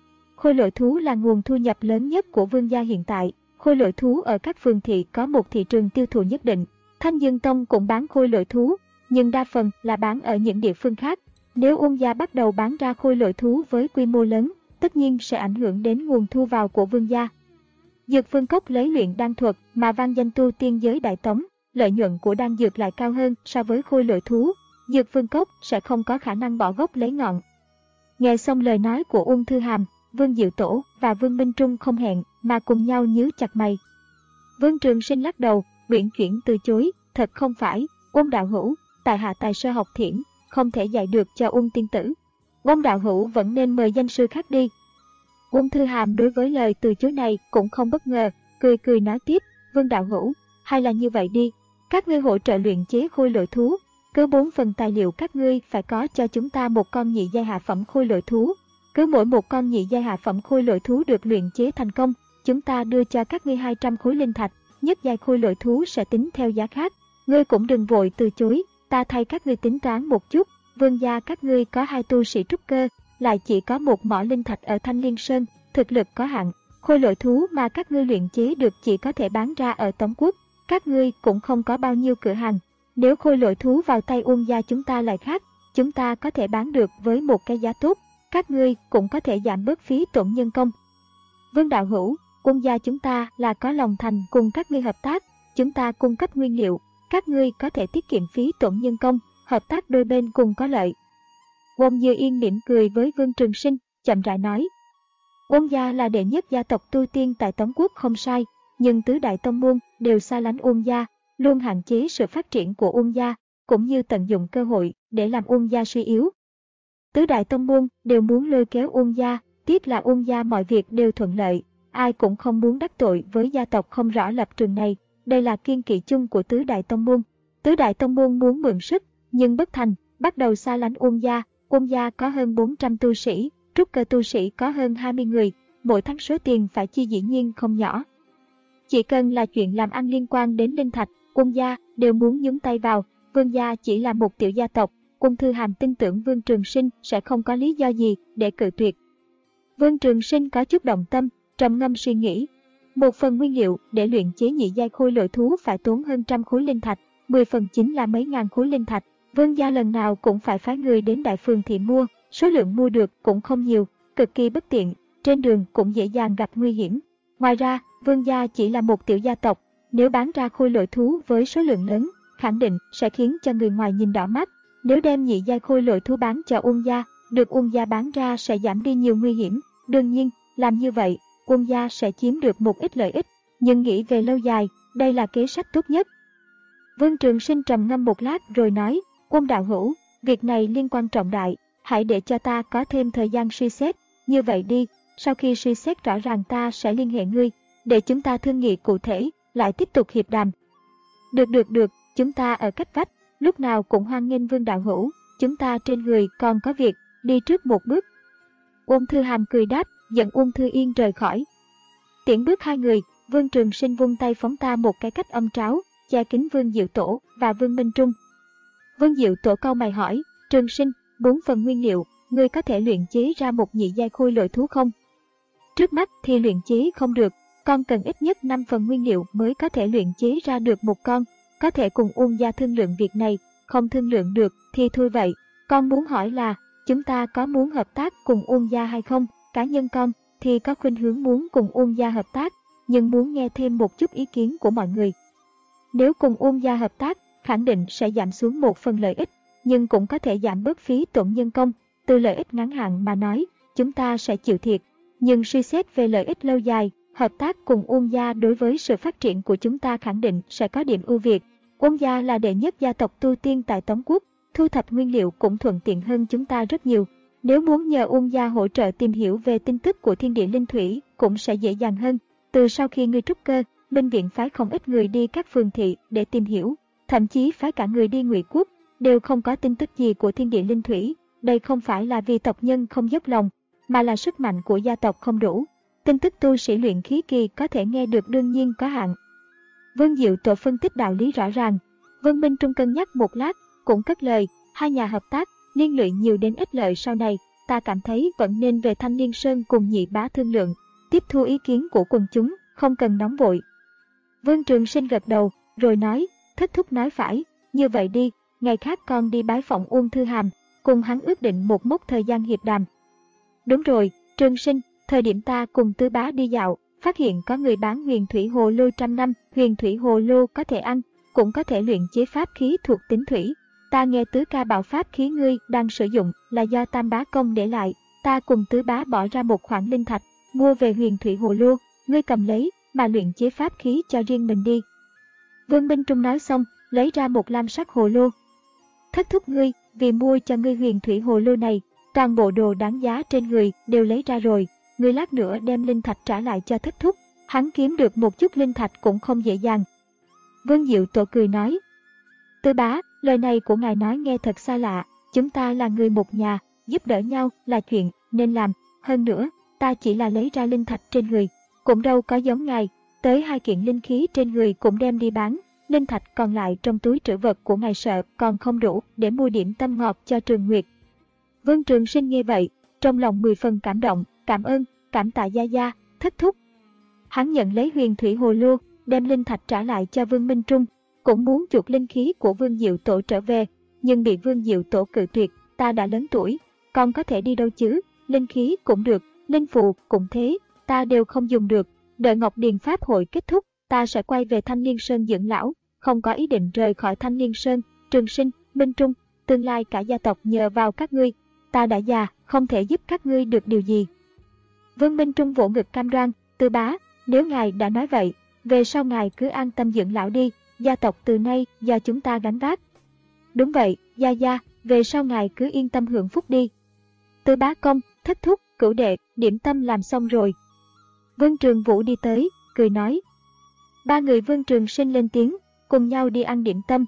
S1: Khôi lỗi thú là nguồn thu nhập lớn nhất của Vương gia hiện tại. Khôi lỗi thú ở các phường thị có một thị trường tiêu thụ nhất định. Thanh Dương Tông cũng bán khôi lỗi thú, nhưng đa phần là bán ở những địa phương khác. Nếu Uông gia bắt đầu bán ra khôi lỗi thú với quy mô lớn, tất nhiên sẽ ảnh hưởng đến nguồn thu vào của Vương gia. Dược Vương Cốc lấy luyện đan thuật mà vang danh tu tiên giới Đại Tống, lợi nhuận của đan dược lại cao hơn so với khôi lỗi thú. Dược Vương Cốc sẽ không có khả năng bỏ gốc lấy ngọn. Nghe xong lời nói của Uông Thư Hàm, Vương Diệu Tổ và Vương Minh Trung không hẹn mà cùng nhau nhíu chặt mày. Vương Trường Sinh lắc đầu, uyển chuyển từ chối, thật không phải, Uông đạo hữu, tại hạ tài sơ học thiển, không thể dạy được cho Uông tiên tử. Uông đạo hữu vẫn nên mời danh sư khác đi. Uông Thư Hàm đối với lời từ chối này cũng không bất ngờ, cười cười nói tiếp, Vương đạo hữu, hay là như vậy đi, các ngươi hỗ trợ luyện chế khôi lỗi thú, cứ bốn phần tài liệu các ngươi phải có cho chúng ta một con nhị giai hạ phẩm khôi lỗi thú. Cứ mỗi một con nhị giai hạ phẩm khôi lỗi thú được luyện chế thành công, chúng ta đưa cho các ngươi hai trăm khối linh thạch, nhất giai khôi lỗi thú sẽ tính theo giá khác. Ngươi cũng đừng vội từ chối, ta thay các ngươi tính toán một chút, Vương gia các ngươi có hai tu sĩ trúc cơ, lại chỉ có một mỏ linh thạch ở Thanh Liên Sơn, thực lực có hạn, khôi lỗi thú mà các ngươi luyện chế được chỉ có thể bán ra ở Tống Quốc, các ngươi cũng không có bao nhiêu cửa hàng. Nếu khôi lỗi thú vào tay Uông gia chúng ta lại khác, chúng ta có thể bán được với một cái giá tốt, các ngươi cũng có thể giảm bớt phí tổn nhân công. Vương đạo hữu, Uông gia chúng ta là có lòng thành cùng các ngươi hợp tác, chúng ta cung cấp nguyên liệu, các ngươi có thể tiết kiệm phí tổn nhân công, hợp tác đôi bên cùng có lợi. Uông Dư Yên mỉm cười với Vương Trường Sinh, chậm rãi nói. Uông gia là đệ nhất gia tộc tu tiên tại Tống Quốc không sai, nhưng tứ đại tông môn đều xa lánh Uông gia, luôn hạn chế sự phát triển của Uông gia, cũng như tận dụng cơ hội để làm Uông gia suy yếu. Tứ đại tông môn đều muốn lôi kéo Uông gia, tiếc là Uông gia mọi việc đều thuận lợi, ai cũng không muốn đắc tội với gia tộc không rõ lập trường này, đây là kiêng kỵ chung của tứ đại tông môn. Tứ đại tông môn muốn mượn sức, nhưng bất thành, bắt đầu xa lánh Uông gia. Uông gia có hơn bốn trăm tu sĩ, trúc cơ tu sĩ có hơn hai mươi người, mỗi tháng số tiền phải chi dĩ nhiên không nhỏ. Chỉ cần là chuyện làm ăn liên quan đến linh thạch, Uông gia đều muốn nhúng tay vào. Vương gia chỉ là một tiểu gia tộc, Uông Thư Hàm tin tưởng Vương Trường Sinh sẽ không có lý do gì để cự tuyệt. Vương Trường Sinh có chút động tâm, trầm ngâm suy nghĩ. Một phần nguyên liệu để luyện chế nhị giai khôi lỗi thú phải tốn hơn trăm khối linh thạch, mười phần chính là mấy ngàn khối linh thạch. Vương gia lần nào cũng phải phái người đến đại phường thị mua, số lượng mua được cũng không nhiều, cực kỳ bất tiện, trên đường cũng dễ dàng gặp nguy hiểm. Ngoài ra, Vương gia chỉ là một tiểu gia tộc, nếu bán ra khôi lỗi thú với số lượng lớn, khẳng định sẽ khiến cho người ngoài nhìn đỏ mắt. Nếu đem nhị giai khôi lỗi thú bán cho Uông gia, được Uông gia bán ra sẽ giảm đi nhiều nguy hiểm. Đương nhiên, làm như vậy, Uông gia sẽ chiếm được một ít lợi ích, nhưng nghĩ về lâu dài, đây là kế sách tốt nhất. Vương Trường Sinh trầm ngâm một lát rồi nói, Uông đạo hữu, việc này liên quan trọng đại, hãy để cho ta có thêm thời gian suy xét. Như vậy đi, sau khi suy xét rõ ràng ta sẽ liên hệ ngươi, để chúng ta thương nghị cụ thể, lại tiếp tục hiệp đàm. Được được được, chúng ta ở cách vách, lúc nào cũng hoan nghênh Vương đạo hữu, chúng ta trên người còn có việc, đi trước một bước. Uông Thư Hàm cười đáp, dẫn Uông Thư Yên rời khỏi. Tiễn bước hai người, Vương Trường Sinh vung tay phóng ta một cái cách âm tráo, che kín Vương Diệu Tổ và Vương Minh Trung. Vương Diệu Tổ cau mày hỏi, Trường Sinh, bốn phần nguyên liệu, ngươi có thể luyện chế ra một nhị giai khôi lỗi thú không? Trước mắt thì luyện chế không được, con cần ít nhất năm phần nguyên liệu mới có thể luyện chế ra được một con, có thể cùng Uông gia thương lượng việc này, không thương lượng được thì thôi vậy. Con muốn hỏi là, chúng ta có muốn hợp tác cùng Uông gia hay không? Cá nhân con thì có khuynh hướng muốn cùng Uông gia hợp tác, nhưng muốn nghe thêm một chút ý kiến của mọi người. Nếu cùng Uông gia hợp tác, khẳng định sẽ giảm xuống một phần lợi ích, nhưng cũng có thể giảm bớt phí tổn nhân công. Từ lợi ích ngắn hạn mà nói, chúng ta sẽ chịu thiệt, nhưng suy xét về lợi ích lâu dài, hợp tác cùng Uông gia đối với sự phát triển của chúng ta khẳng định sẽ có điểm ưu việt. Uông gia là đệ nhất gia tộc tu tiên tại Tống Quốc, thu thập nguyên liệu cũng thuận tiện hơn chúng ta rất nhiều. Nếu muốn nhờ Uông gia hỗ trợ tìm hiểu về tin tức của thiên địa linh thủy cũng sẽ dễ dàng hơn. Từ sau khi ngươi trúc cơ, Minh viện phái không ít người đi các phường thị để tìm hiểu, thậm chí phái cả người đi Ngụy Quốc, đều không có tin tức gì của thiên địa linh thủy. Đây không phải là vì tộc nhân không dốc lòng, mà là sức mạnh của gia tộc không đủ. Tin tức tu sĩ luyện khí kỳ có thể nghe được đương nhiên có hạn. Vương Diệu Tổ phân tích đạo lý rõ ràng. Vương Minh Trung cân nhắc một lát, cũng cất lời, hai nhà hợp tác, liên lụy nhiều đến ít lợi sau này, ta cảm thấy vẫn nên về Thanh Liên Sơn cùng nhị bá thương lượng, tiếp thu ý kiến của quần chúng, không cần nóng vội. Vương Trường Sinh gật đầu, rồi nói, Thất thúc nói phải, như vậy đi, ngày khác con đi bái phỏng Uông Thư Hàm, cùng hắn ước định một mốc thời gian hiệp đàm. Đúng rồi, Trường Sinh, thời điểm ta cùng tứ bá đi dạo, phát hiện có người bán huyền thủy hồ lô trăm năm, huyền thủy hồ lô có thể ăn, cũng có thể luyện chế pháp khí thuộc tính thủy. Ta nghe tứ ca bảo pháp khí ngươi đang sử dụng là do Tam Bá Công để lại, ta cùng tứ bá bỏ ra một khoản linh thạch, mua về huyền thủy hồ lô, ngươi cầm lấy, mà luyện chế pháp khí cho riêng mình đi. Vương Minh Trung nói xong, lấy ra một lam sắc hồ lô. Thất thúc ngươi, vì mua cho ngươi huyền thủy hồ lô này, toàn bộ đồ đáng giá trên người đều lấy ra rồi, ngươi lát nữa đem linh thạch trả lại cho thất thúc, hắn kiếm được một chút linh thạch cũng không dễ dàng. Vương Diệu Tổ cười nói, Tứ bá, lời này của ngài nói nghe thật xa lạ, chúng ta là người một nhà, giúp đỡ nhau là chuyện nên làm, hơn nữa, ta chỉ là lấy ra linh thạch trên người, cũng đâu có giống ngài, tới hai kiện linh khí trên người cũng đem đi bán, linh thạch còn lại trong túi trữ vật của ngài sợ còn không đủ để mua điểm tâm ngọt cho Trường Nguyệt. Vương Trường Sinh nghe vậy, trong lòng mười phần cảm động, cảm ơn, cảm tạ gia gia, thất thúc. Hắn nhận lấy huyền thủy hồ lô, đem linh thạch trả lại cho Vương Minh Trung, cũng muốn chuộc linh khí của Vương Diệu Tổ trở về, nhưng bị Vương Diệu Tổ cự tuyệt, ta đã lớn tuổi, còn có thể đi đâu chứ, linh khí cũng được, linh phù cũng thế, ta đều không dùng được, đợi Ngọc Điền Pháp hội kết thúc, ta sẽ quay về Thanh Liên Sơn dưỡng lão, không có ý định rời khỏi Thanh Liên Sơn. Trường Sinh, Minh Trung, tương lai cả gia tộc nhờ vào các ngươi, ta đã già, không thể giúp các ngươi được điều gì. Vương Minh Trung vỗ ngực cam đoan, Tứ bá, nếu ngài đã nói vậy, về sau ngài cứ an tâm dưỡng lão đi, gia tộc từ nay do chúng ta gánh vác. Đúng vậy, gia gia, về sau ngài cứ yên tâm hưởng phúc đi. Tứ bá công, thất thúc, cửu đệ, điểm tâm làm xong rồi. Vương Trường Vũ đi tới, cười nói. Ba người Vương Trường Sinh lên tiếng, cùng nhau đi ăn điểm tâm.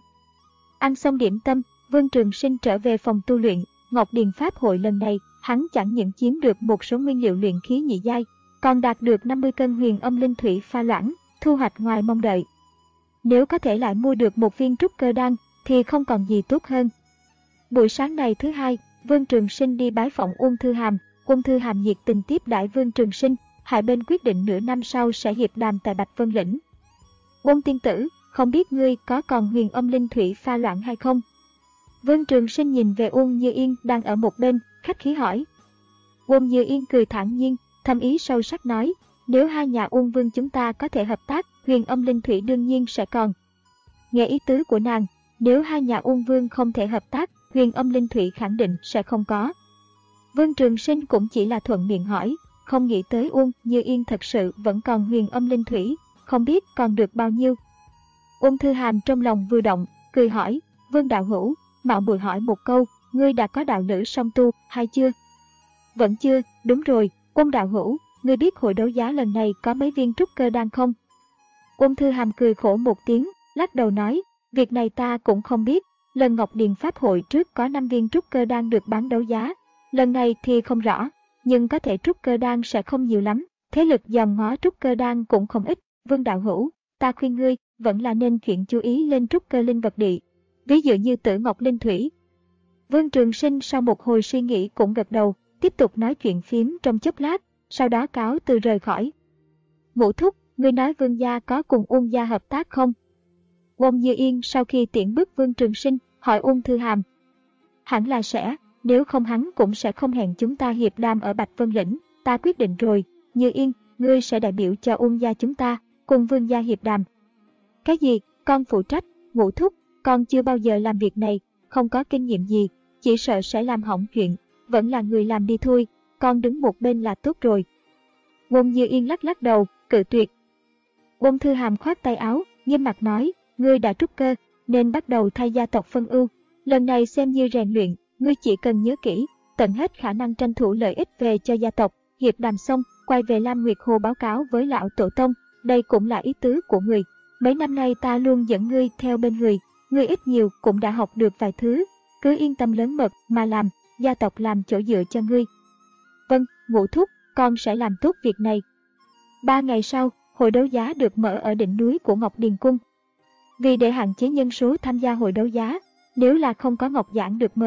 S1: Ăn xong điểm tâm, Vương Trường Sinh trở về phòng tu luyện. Ngọc Điền Pháp hội lần này, hắn chẳng những chiếm được một số nguyên liệu luyện khí nhị giai, còn đạt được năm mươi cân huyền âm linh thủy pha loãng, thu hoạch ngoài mong đợi. Nếu có thể lại mua được một viên trúc cơ đan, thì không còn gì tốt hơn. Buổi sáng này thứ hai, Vương Trường Sinh đi bái phỏng Uông Thư Hàm. Uông Thư Hàm nhiệt tình tiếp đãi Vương Trường Sinh, hai bên quyết định nửa năm sau sẽ hiệp đàm tại Bạch Vân Lĩnh. Uông tiên tử, không biết ngươi có còn huyền âm linh thủy pha loãng hay không? Vương Trường Sinh nhìn về Uông Như Yên đang ở một bên, khách khí hỏi. Uông Như Yên cười thản nhiên, thâm ý sâu sắc nói, nếu hai nhà Uông Vương chúng ta có thể hợp tác, huyền âm linh thủy đương nhiên sẽ còn. Nghe ý tứ của nàng, nếu hai nhà Uông Vương không thể hợp tác, huyền âm linh thủy khẳng định sẽ không có. Vương Trường Sinh cũng chỉ là thuận miệng hỏi, không nghĩ tới Uông Như Yên thật sự vẫn còn huyền âm linh thủy, không biết còn được bao nhiêu. Uông Thư Hàm trong lòng vừa động, cười hỏi, Vương đạo hữu, mạo muội hỏi một câu, ngươi đã có đạo lữ song tu hay chưa? Vẫn chưa, đúng rồi, Uông đạo hữu, ngươi biết hội đấu giá lần này có mấy viên trúc cơ đan không? Uông Thư Hàm cười khổ một tiếng, lắc đầu nói, việc này ta cũng không biết, lần Ngọc Điền Pháp hội trước có năm viên trúc cơ đan được bán đấu giá, lần này thì không rõ, nhưng có thể trúc cơ đan sẽ không nhiều lắm, thế lực dòm ngó trúc cơ đan cũng không ít. Vương đạo hữu, ta khuyên ngươi vẫn là nên chuyện chú ý lên trúc cơ linh vật địa, ví dụ như Tử Ngọc Linh Thủy. Vương Trường Sinh sau một hồi suy nghĩ cũng gật đầu, tiếp tục nói chuyện phím trong chốc lát, sau đó cáo từ rời khỏi. Ngũ thúc, ngươi nói Vương gia có cùng Uông gia hợp tác không? Uông Như Yên sau khi tiễn bước Vương Trường Sinh, hỏi Uông Thư Hàm. Hẳn là sẽ, nếu không hắn cũng sẽ không hẹn chúng ta hiệp đàm ở Bạch Vân Lĩnh, ta quyết định rồi, Như Yên, ngươi sẽ đại biểu cho Uông gia chúng ta, cùng Vương gia hiệp đàm. Cái gì, con phụ trách, Ngũ thúc, con chưa bao giờ làm việc này, không có kinh nghiệm gì, chỉ sợ sẽ làm hỏng chuyện, vẫn là người làm đi thôi, con đứng một bên là tốt rồi. Uông Như Yên lắc lắc đầu, cự tuyệt. Uông Thư Hàm khoát tay áo, nghiêm mặt nói, ngươi đã trúc cơ, nên bắt đầu thay gia tộc phân ưu. Lần này xem như rèn luyện, ngươi chỉ cần nhớ kỹ, tận hết khả năng tranh thủ lợi ích về cho gia tộc, hiệp đàm xong, quay về Lam Nguyệt Hồ báo cáo với lão tổ tông, đây cũng là ý tứ của người. Mấy năm nay ta luôn dẫn ngươi theo bên người, ngươi ít nhiều cũng đã học được vài thứ, cứ yên tâm lớn mật mà làm, gia tộc làm chỗ dựa cho ngươi. Vâng, Ngũ thúc, con sẽ làm tốt việc này. Ba ngày sau, hội đấu giá được mở ở đỉnh núi của Ngọc Điền Cung. Vì để hạn chế nhân số tham gia hội đấu giá, nếu là không có Ngọc Giảng được mời,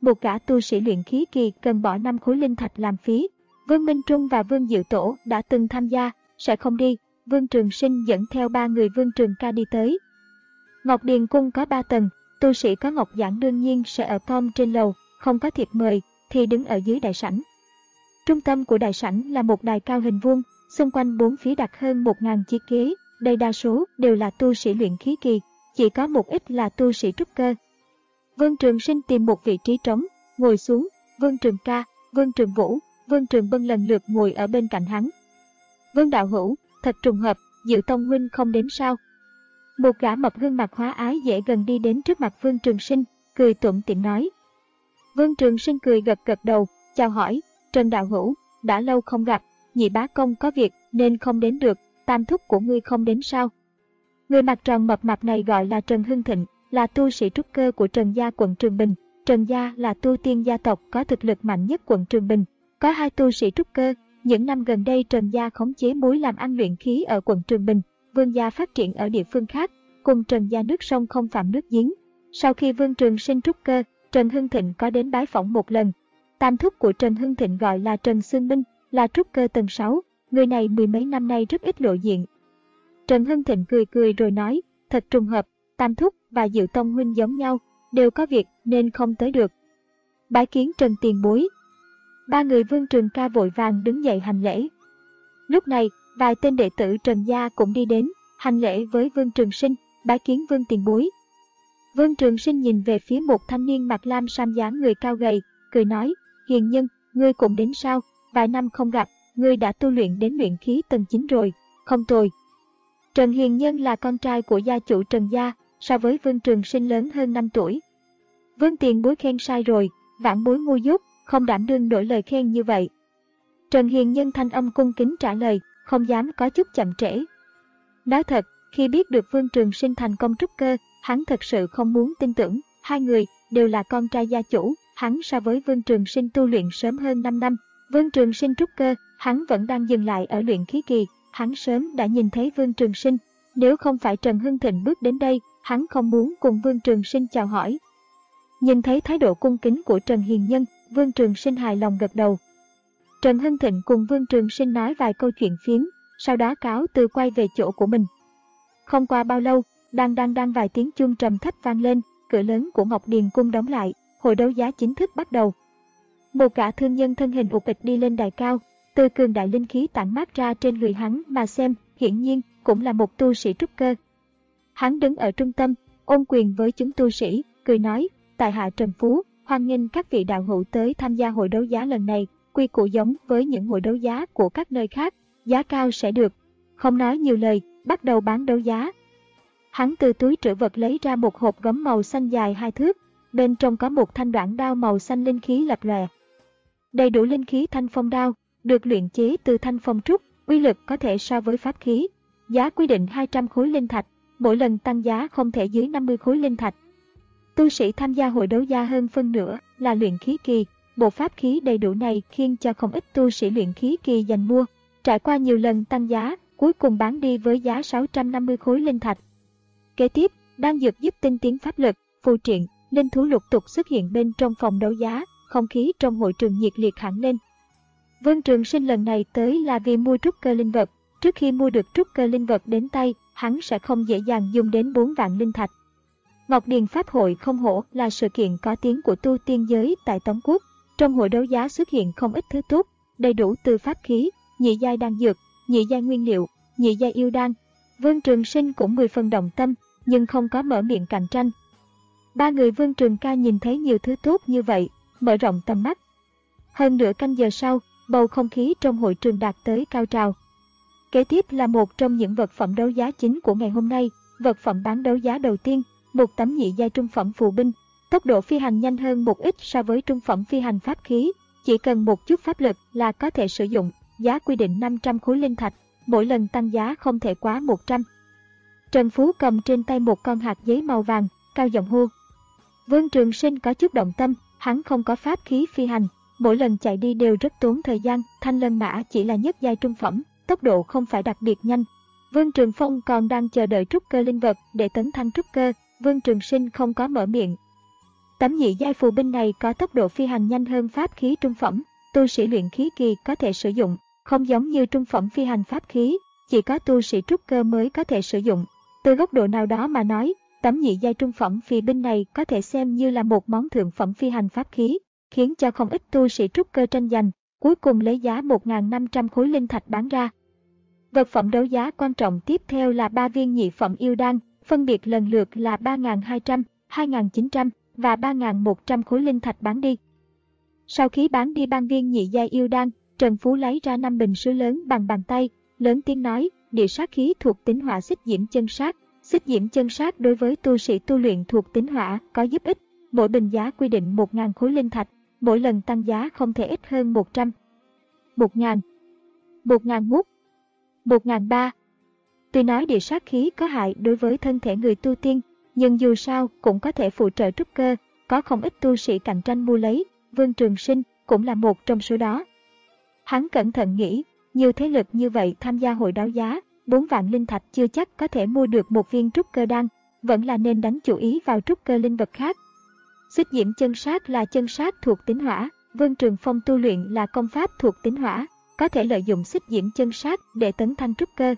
S1: một gã tu sĩ luyện khí kỳ cần bỏ năm khối linh thạch làm phí. Vương Minh Trung và Vương Diệu Tổ đã từng tham gia, sẽ không đi. Vương Trường Sinh dẫn theo ba người Vương Trường Ca đi tới. Ngọc Điền Cung có ba tầng, tu sĩ có ngọc giản đương nhiên sẽ ở com trên lầu, không có thiệp mời thì đứng ở dưới đại sảnh. Trung tâm của đại sảnh là một đài cao hình vuông, xung quanh bốn phía đặt hơn một nghìn chiếc ghế, đây đa số đều là tu sĩ luyện khí kỳ, chỉ có một ít là tu sĩ trúc cơ. Vương Trường Sinh tìm một vị trí trống, ngồi xuống, Vương Trường Ca, Vương Trường Vũ, Vương Trường Bân lần lượt ngồi ở bên cạnh hắn. Vương đạo hữu, thật trùng hợp, Diệu Tông huynh không đến sao? Một gã mập gương mặt hóa ái dễ gần đi đến trước mặt Vương Trường Sinh, cười tủm tỉm nói. Vương Trường Sinh cười gật gật đầu, chào hỏi, Trần đạo hữu, đã lâu không gặp, nhị bá công có việc nên không đến được, tam thúc của ngươi không đến sao? Người mặt tròn mập mạp này gọi là Trần Hưng Thịnh, là tu sĩ trúc cơ của Trần gia quận Trường Bình. Trần gia là tu tiên gia tộc có thực lực mạnh nhất quận Trường Bình, có hai tu sĩ trúc cơ. Những năm gần đây Trần gia khống chế mối làm ăn luyện khí ở quận Trường Bình, Vương gia phát triển ở địa phương khác, cùng Trần gia nước sông không phạm nước giếng. Sau khi Vương Trường Sinh trúc cơ, Trần Hưng Thịnh có đến bái phỏng một lần. Tam thúc của Trần Hưng Thịnh gọi là Trần Xương Minh, là trúc cơ tầng sáu, người này mười mấy năm nay rất ít lộ diện. Trần Hưng Thịnh cười cười rồi nói, thật trùng hợp, Tam thúc và Diệu Tông huynh giống nhau, đều có việc nên không tới được. Bái kiến Trần tiền bối. Ba người Vương Trường Ca vội vàng đứng dậy hành lễ. Lúc này, vài tên đệ tử Trần gia cũng đi đến, hành lễ với Vương Trường Sinh, bái kiến Vương tiền bối. Vương Trường Sinh nhìn về phía một thanh niên mặc lam sam dáng người cao gầy, cười nói, hiền nhân, ngươi cũng đến sao, vài năm không gặp, ngươi đã tu luyện đến luyện khí tầng chín rồi, không tồi. Trần Hiền Nhân là con trai của gia chủ Trần gia, so với Vương Trường Sinh lớn hơn năm tuổi. Vương tiền bối khen sai rồi, vãn bối ngu dốt, không đảm đương nổi lời khen như vậy. Trần Hiền Nhân thanh âm cung kính trả lời, không dám có chút chậm trễ. Nói thật, khi biết được Vương Trường Sinh thành công trúc cơ, hắn thật sự không muốn tin tưởng, hai người đều là con trai gia chủ, hắn so với Vương Trường Sinh tu luyện sớm hơn năm năm. Vương Trường Sinh trúc cơ, hắn vẫn đang dừng lại ở luyện khí kỳ, hắn sớm đã nhìn thấy Vương Trường Sinh, nếu không phải Trần Hưng Thịnh bước đến đây, hắn không muốn cùng Vương Trường Sinh chào hỏi. Nhìn thấy thái độ cung kính của Trần Hiền Nhân, Vương Trường Sinh hài lòng gật đầu. Trần Hưng Thịnh cùng Vương Trường Sinh nói vài câu chuyện phiếm, sau đó cáo từ quay về chỗ của mình. Không qua bao lâu, đang đang đang vài tiếng chuông trầm thấp vang lên, cửa lớn của Ngọc Điền Cung đóng lại, hội đấu giá chính thức bắt đầu. Một gã thương nhân thân hình ụt ịch đi lên đài cao, từ cường đại linh khí tản mát ra trên người hắn mà xem, hiển nhiên cũng là một tu sĩ trúc cơ. Hắn đứng ở trung tâm, ôm quyền với chúng tu sĩ, cười nói, tại hạ Trần Phú, hoan nghênh các vị đạo hữu tới tham gia hội đấu giá lần này, quy củ giống với những hội đấu giá của các nơi khác, giá cao sẽ được. Không nói nhiều lời, bắt đầu bán đấu giá. Hắn từ túi trữ vật lấy ra một hộp gấm màu xanh dài hai thước, bên trong có một thanh đoạn đao màu xanh linh khí lập lòe. Đầy đủ linh khí thanh phong đao, được luyện chế từ thanh phong trúc, uy lực có thể so với pháp khí. Giá quy định hai trăm khối linh thạch, mỗi lần tăng giá không thể dưới năm mươi khối linh thạch. Tu sĩ tham gia hội đấu giá hơn phân nửa là luyện khí kỳ, bộ pháp khí đầy đủ này khiến cho không ít tu sĩ luyện khí kỳ giành mua. Trải qua nhiều lần tăng giá, cuối cùng bán đi với giá sáu trăm năm mươi khối linh thạch. Kế tiếp, đan dược giúp tinh tiến pháp lực, phù triện, linh thú lục tục xuất hiện bên trong phòng đấu giá, không khí trong hội trường nhiệt liệt hẳn lên. Vương Trường Sinh lần này tới là vì mua trúc cơ linh vật, trước khi mua được trúc cơ linh vật đến tay, hắn sẽ không dễ dàng dùng đến bốn vạn linh thạch. Ngọc Điền Pháp hội không hổ là sự kiện có tiếng của tu tiên giới tại Tống Quốc, trong hội đấu giá xuất hiện không ít thứ tốt, đầy đủ từ pháp khí, nhị giai đan dược, nhị giai nguyên liệu, nhị giai yêu đan. Vương Trường Sinh cũng mười phần động tâm, nhưng không có mở miệng cạnh tranh. Ba người Vương Trường Ca nhìn thấy nhiều thứ tốt như vậy, mở rộng tầm mắt. Hơn nửa canh giờ sau, bầu không khí trong hội trường đạt tới cao trào. Kế tiếp là một trong những vật phẩm đấu giá chính của ngày hôm nay, vật phẩm bán đấu giá đầu tiên, một tấm nhị giai trung phẩm phù binh. Tốc độ phi hành nhanh hơn một ít so với trung phẩm phi hành pháp khí, chỉ cần một chút pháp lực là có thể sử dụng, giá quy định năm trăm khối linh thạch, mỗi lần tăng giá không thể quá một trăm. Trần Phú cầm trên tay một con hạt giấy màu vàng, cao giọng hô. Vương Trường Sinh có chút động tâm, hắn không có pháp khí phi hành, mỗi lần chạy đi đều rất tốn thời gian, thanh lân mã chỉ là nhất giai trung phẩm, tốc độ không phải đặc biệt nhanh. Vương Trường Phong còn đang chờ đợi trúc cơ linh vật để tấn thăng trúc cơ, Vương Trường Sinh không có mở miệng. Tấm nhị giai phù binh này có tốc độ phi hành nhanh hơn pháp khí trung phẩm, tu sĩ luyện khí kỳ có thể sử dụng, không giống như trung phẩm phi hành pháp khí, chỉ có tu sĩ trúc cơ mới có thể sử dụng. Từ góc độ nào đó mà nói, tấm nhị giai trung phẩm phi binh này có thể xem như là một món thượng phẩm phi hành pháp khí, khiến cho không ít tu sĩ trúc cơ tranh giành, cuối cùng lấy giá một nghìn năm trăm khối linh thạch bán ra. Vật phẩm đấu giá quan trọng tiếp theo là ba viên nhị phẩm yêu đan, phân biệt lần lượt là ba nghìn hai trăm, hai nghìn chín trăm và ba nghìn một trăm khối linh thạch bán đi. Sau khi bán đi ba viên nhị giai yêu đan, Trần Phú lấy ra năm bình sứ lớn bằng bàn tay, lớn tiếng nói, địa sát khí thuộc tính hỏa xích diễm chân sát. Xích diễm chân sát đối với tu sĩ tu luyện thuộc tính hỏa có giúp ích, mỗi bình giá quy định một nghìn khối linh thạch, mỗi lần tăng giá không thể ít hơn một trăm, một nghìn, một nghìn một, một nghìn ba. Tuy nói địa sát khí có hại đối với thân thể người tu tiên, nhưng dù sao cũng có thể phụ trợ trúc cơ, có không ít tu sĩ cạnh tranh mua lấy, Vương Trường Sinh cũng là một trong số đó. Hắn cẩn thận nghĩ, nhiều thế lực như vậy tham gia hội đấu giá, bốn vạn linh thạch chưa chắc có thể mua được một viên trúc cơ đan, vẫn là nên đánh chủ ý vào trúc cơ linh vật khác. Xích diễm chân sát là chân sát thuộc tính hỏa, Vương Trường Phong tu luyện là công pháp thuộc tính hỏa, có thể lợi dụng xích diễm chân sát để tấn thăng trúc cơ.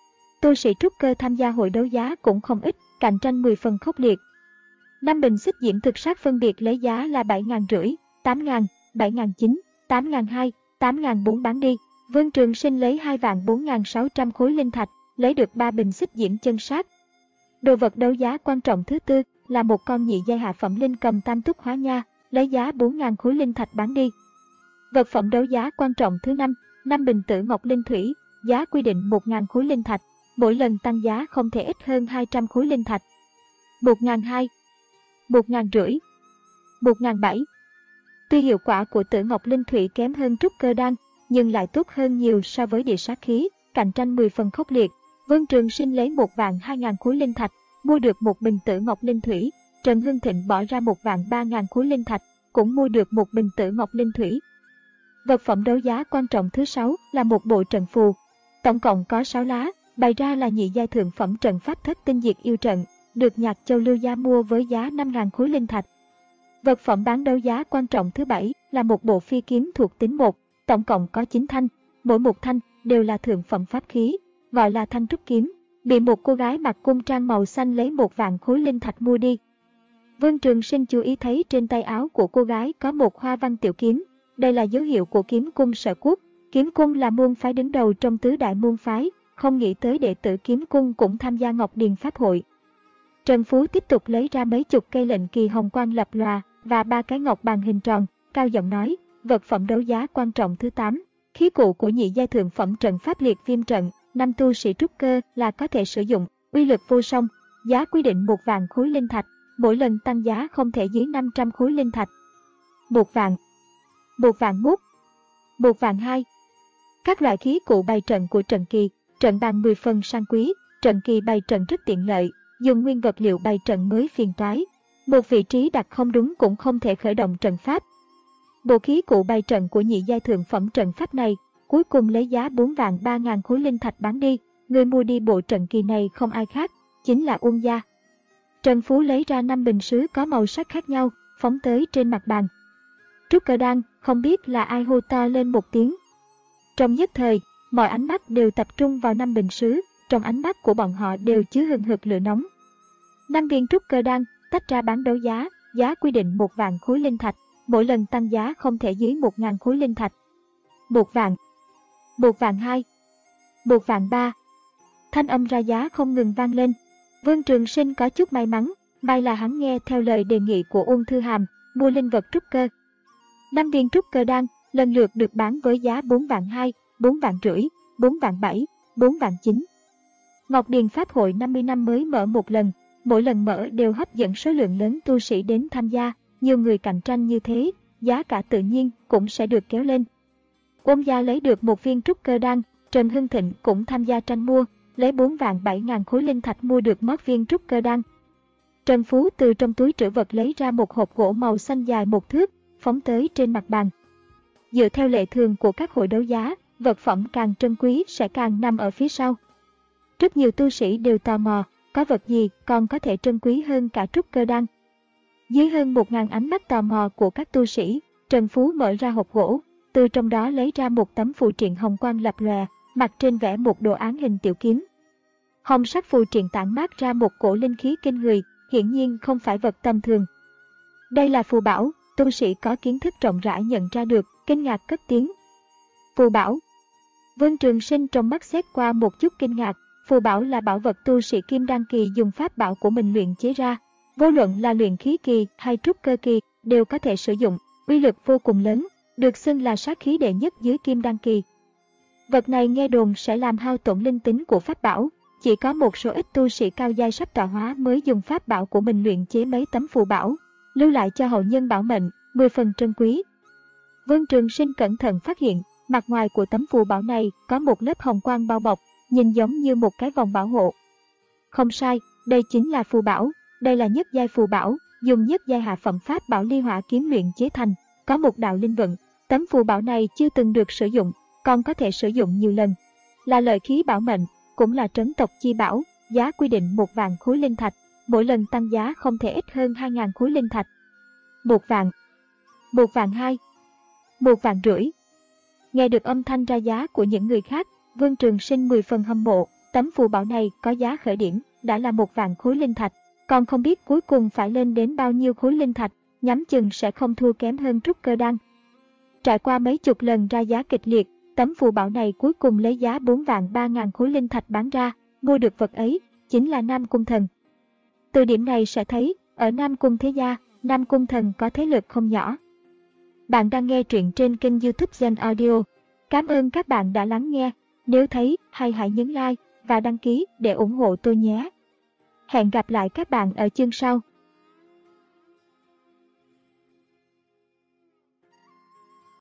S1: Tu sĩ trúc cơ tham gia hội đấu giá cũng không ít, cạnh tranh mười phần khốc liệt. Năm bình xích diễm thực sát phân biệt lấy giá là bảy nghìn rưỡi, tám nghìn, bảy nghìn chín, tám nghìn hai, tám nghìn bốn bán đi. Vương Trường Sinh lấy hai vạn bốn nghìn sáu trăm khối linh thạch, lấy được ba bình xích diễm chân sát. Đồ vật đấu giá quan trọng thứ tư là một con nhị giai hạ phẩm linh cầm tam túc hóa nha, lấy giá bốn nghìn khối linh thạch bán đi. Vật phẩm đấu giá quan trọng thứ năm, năm bình tử ngọc linh thủy, giá quy định một nghìn khối linh thạch, mỗi lần tăng giá không thể ít hơn hai trăm khối linh thạch. một nghìn hai, một nghìn rưỡi, một nghìn bảy. Tuy hiệu quả của tử ngọc linh thủy kém hơn trúc cơ đan, nhưng lại tốt hơn nhiều so với địa sát khí, cạnh tranh mười phần khốc liệt. Vương Trường Sinh lấy một vạn hai nghìn khối linh thạch, mua được một bình tử ngọc linh thủy. Trần Hưng Thịnh bỏ ra một vạn ba nghìn khối linh thạch, cũng mua được một bình tử ngọc linh thủy. Vật phẩm đấu giá quan trọng thứ sáu là một bộ trận phù. Tổng cộng có sáu lá, bày ra là nhị giai thượng phẩm trận pháp thất tinh diệt yêu trận, được Nhạc Châu Lưu Gia mua với giá năm nghìn khối linh thạch. Vật phẩm bán đấu giá quan trọng thứ bảy là một bộ phi kiếm thuộc tính một, tổng cộng có chín thanh, mỗi một thanh đều là thượng phẩm pháp khí, gọi là thanh trúc kiếm, bị một cô gái mặc cung trang màu xanh lấy một vạn khối linh thạch mua đi. Vương Trường Sinh chú ý thấy trên tay áo của cô gái có một hoa văn tiểu kiếm, đây là dấu hiệu của kiếm cung Sở Quốc. Kiếm cung là môn phái đứng đầu trong tứ đại môn phái, không nghĩ tới đệ tử kiếm cung cũng tham gia Ngọc Điền Pháp hội. Trần Phú tiếp tục lấy ra mấy chục cây lệnh kỳ hồng quang lập lòa và ba cái ngọc bàn hình tròn, cao giọng nói, vật phẩm đấu giá quan trọng thứ tám, khí cụ của nhị giai thượng phẩm trận pháp liệt viêm trận, năm tu sĩ trúc cơ là có thể sử dụng, uy lực vô song, giá quy định một vạn khối linh thạch, mỗi lần tăng giá không thể dưới năm trăm khối linh thạch. Một vạn, một vạn một, một vạn hai. Các loại khí cụ bày trận của trận kỳ, trận bàn mười phần sang quý, trận kỳ bày trận rất tiện lợi, dùng nguyên vật liệu bày trận mới phiền toái. Một vị trí đặt không đúng cũng không thể khởi động trận pháp. Bộ khí cụ bày trận của nhị giai thượng phẩm trận pháp này, cuối cùng lấy giá bốn vạn ba nghìn khối linh thạch bán đi. Người mua đi bộ trận kỳ này không ai khác, chính là Uông Gia. Trần Phú lấy ra năm bình sứ có màu sắc khác nhau, phóng tới trên mặt bàn. Trúc cơ đan, không biết là ai hô to lên một tiếng. Trong nhất thời, mọi ánh mắt đều tập trung vào năm bình sứ, trong ánh mắt của bọn họ đều chứa hừng hực lửa nóng. Năm viên trúc cơ đan, tách ra bán đấu giá, giá quy định một vạn khối linh thạch, mỗi lần tăng giá không thể dưới một nghìn khối linh thạch. Một vạn, một vạn hai, một vạn ba. Thanh âm ra giá không ngừng vang lên. Vương Trường Sinh có chút may mắn, may là hắn nghe theo lời đề nghị của Uông Thư Hàm, mua linh vật trúc cơ. Năm viên trúc cơ đan lần lượt được bán với giá bốn vạn hai, bốn vạn rưỡi, bốn vạn bảy, bốn vạn chín. Ngọc Điền Pháp hội năm mươi năm mới mở một lần, mỗi lần mở đều hấp dẫn số lượng lớn tu sĩ đến tham gia, nhiều người cạnh tranh như thế, giá cả tự nhiên cũng sẽ được kéo lên. Uông Gia lấy được một viên trúc cơ đan, Trần Hưng Thịnh cũng tham gia tranh mua, lấy bốn vạn bảy nghìn khối linh thạch mua được mót viên trúc cơ đan. Trần Phú từ trong túi trữ vật lấy ra một hộp gỗ màu xanh dài một thước, phóng tới trên mặt bàn. Dựa theo lệ thường của các hội đấu giá, vật phẩm càng trân quý sẽ càng nằm ở phía sau. Rất nhiều tu sĩ đều tò mò, có vật gì còn có thể trân quý hơn cả trúc cơ đan. Dưới hơn một nghìn ánh mắt tò mò của các tu sĩ, Trần Phú mở ra hộp gỗ, từ trong đó lấy ra một tấm phù triện hồng quang lập lòe, mặt trên vẽ một đồ án hình tiểu kiếm. Hồng sắc phù triện tản mát ra một cổ linh khí kinh người, hiển nhiên không phải vật tầm thường. Đây là phù bảo, tu sĩ có kiến thức rộng rãi nhận ra được, kinh ngạc cất tiếng. Phù bảo. Vương Trường Sinh trong mắt xét qua một chút kinh ngạc, phù bảo là bảo vật tu sĩ kim đan kỳ dùng pháp bảo của mình luyện chế ra. Vô luận là luyện khí kỳ hay trúc cơ kỳ đều có thể sử dụng, uy lực vô cùng lớn, được xưng là sát khí đệ nhất dưới kim đan kỳ. Vật này nghe đồn sẽ làm hao tổn linh tính của pháp bảo, chỉ có một số ít tu sĩ cao giai sắp tọa hóa mới dùng pháp bảo của mình luyện chế mấy tấm phù bảo, lưu lại cho hậu nhân bảo mệnh, mười phần trân quý. Vương Trường Sinh cẩn thận phát hiện, mặt ngoài của tấm phù bảo này có một lớp hồng quang bao bọc, nhìn giống như một cái vòng bảo hộ. Không sai, đây chính là phù bảo, đây là nhất giai phù bảo, dùng nhất giai hạ phẩm pháp bảo ly hỏa kiếm luyện chế thành, có một đạo linh vận. Tấm phù bảo này chưa từng được sử dụng, còn có thể sử dụng nhiều lần. Là lợi khí bảo mệnh, cũng là trấn tộc chi bảo, giá quy định một vạn khối linh thạch, mỗi lần tăng giá không thể ít hơn hai nghìn khối linh thạch. Một vạn, một vạn hai, một vạn rưỡi. Nghe được âm thanh ra giá của những người khác, Vương Trường Sinh mười phần hâm mộ, tấm phù bảo này có giá khởi điểm, đã là một vạn khối linh thạch, còn không biết cuối cùng phải lên đến bao nhiêu khối linh thạch, nhắm chừng sẽ không thua kém hơn trúc cơ đan. Trải qua mấy chục lần ra giá kịch liệt, tấm phù bảo này cuối cùng lấy giá bốn vạn ba nghìn khối linh thạch bán ra, mua được vật ấy, chính là Nam Cung Thần. Từ điểm này sẽ thấy, ở Nam Cung Thế Gia, Nam Cung Thần có thế lực không nhỏ. Bạn đang nghe truyện trên kênh YouTube Gen Audio. Cảm ơn các bạn đã lắng nghe, nếu thấy hay hãy nhấn like và đăng ký để ủng hộ tôi nhé. Hẹn gặp lại các bạn ở chương sau.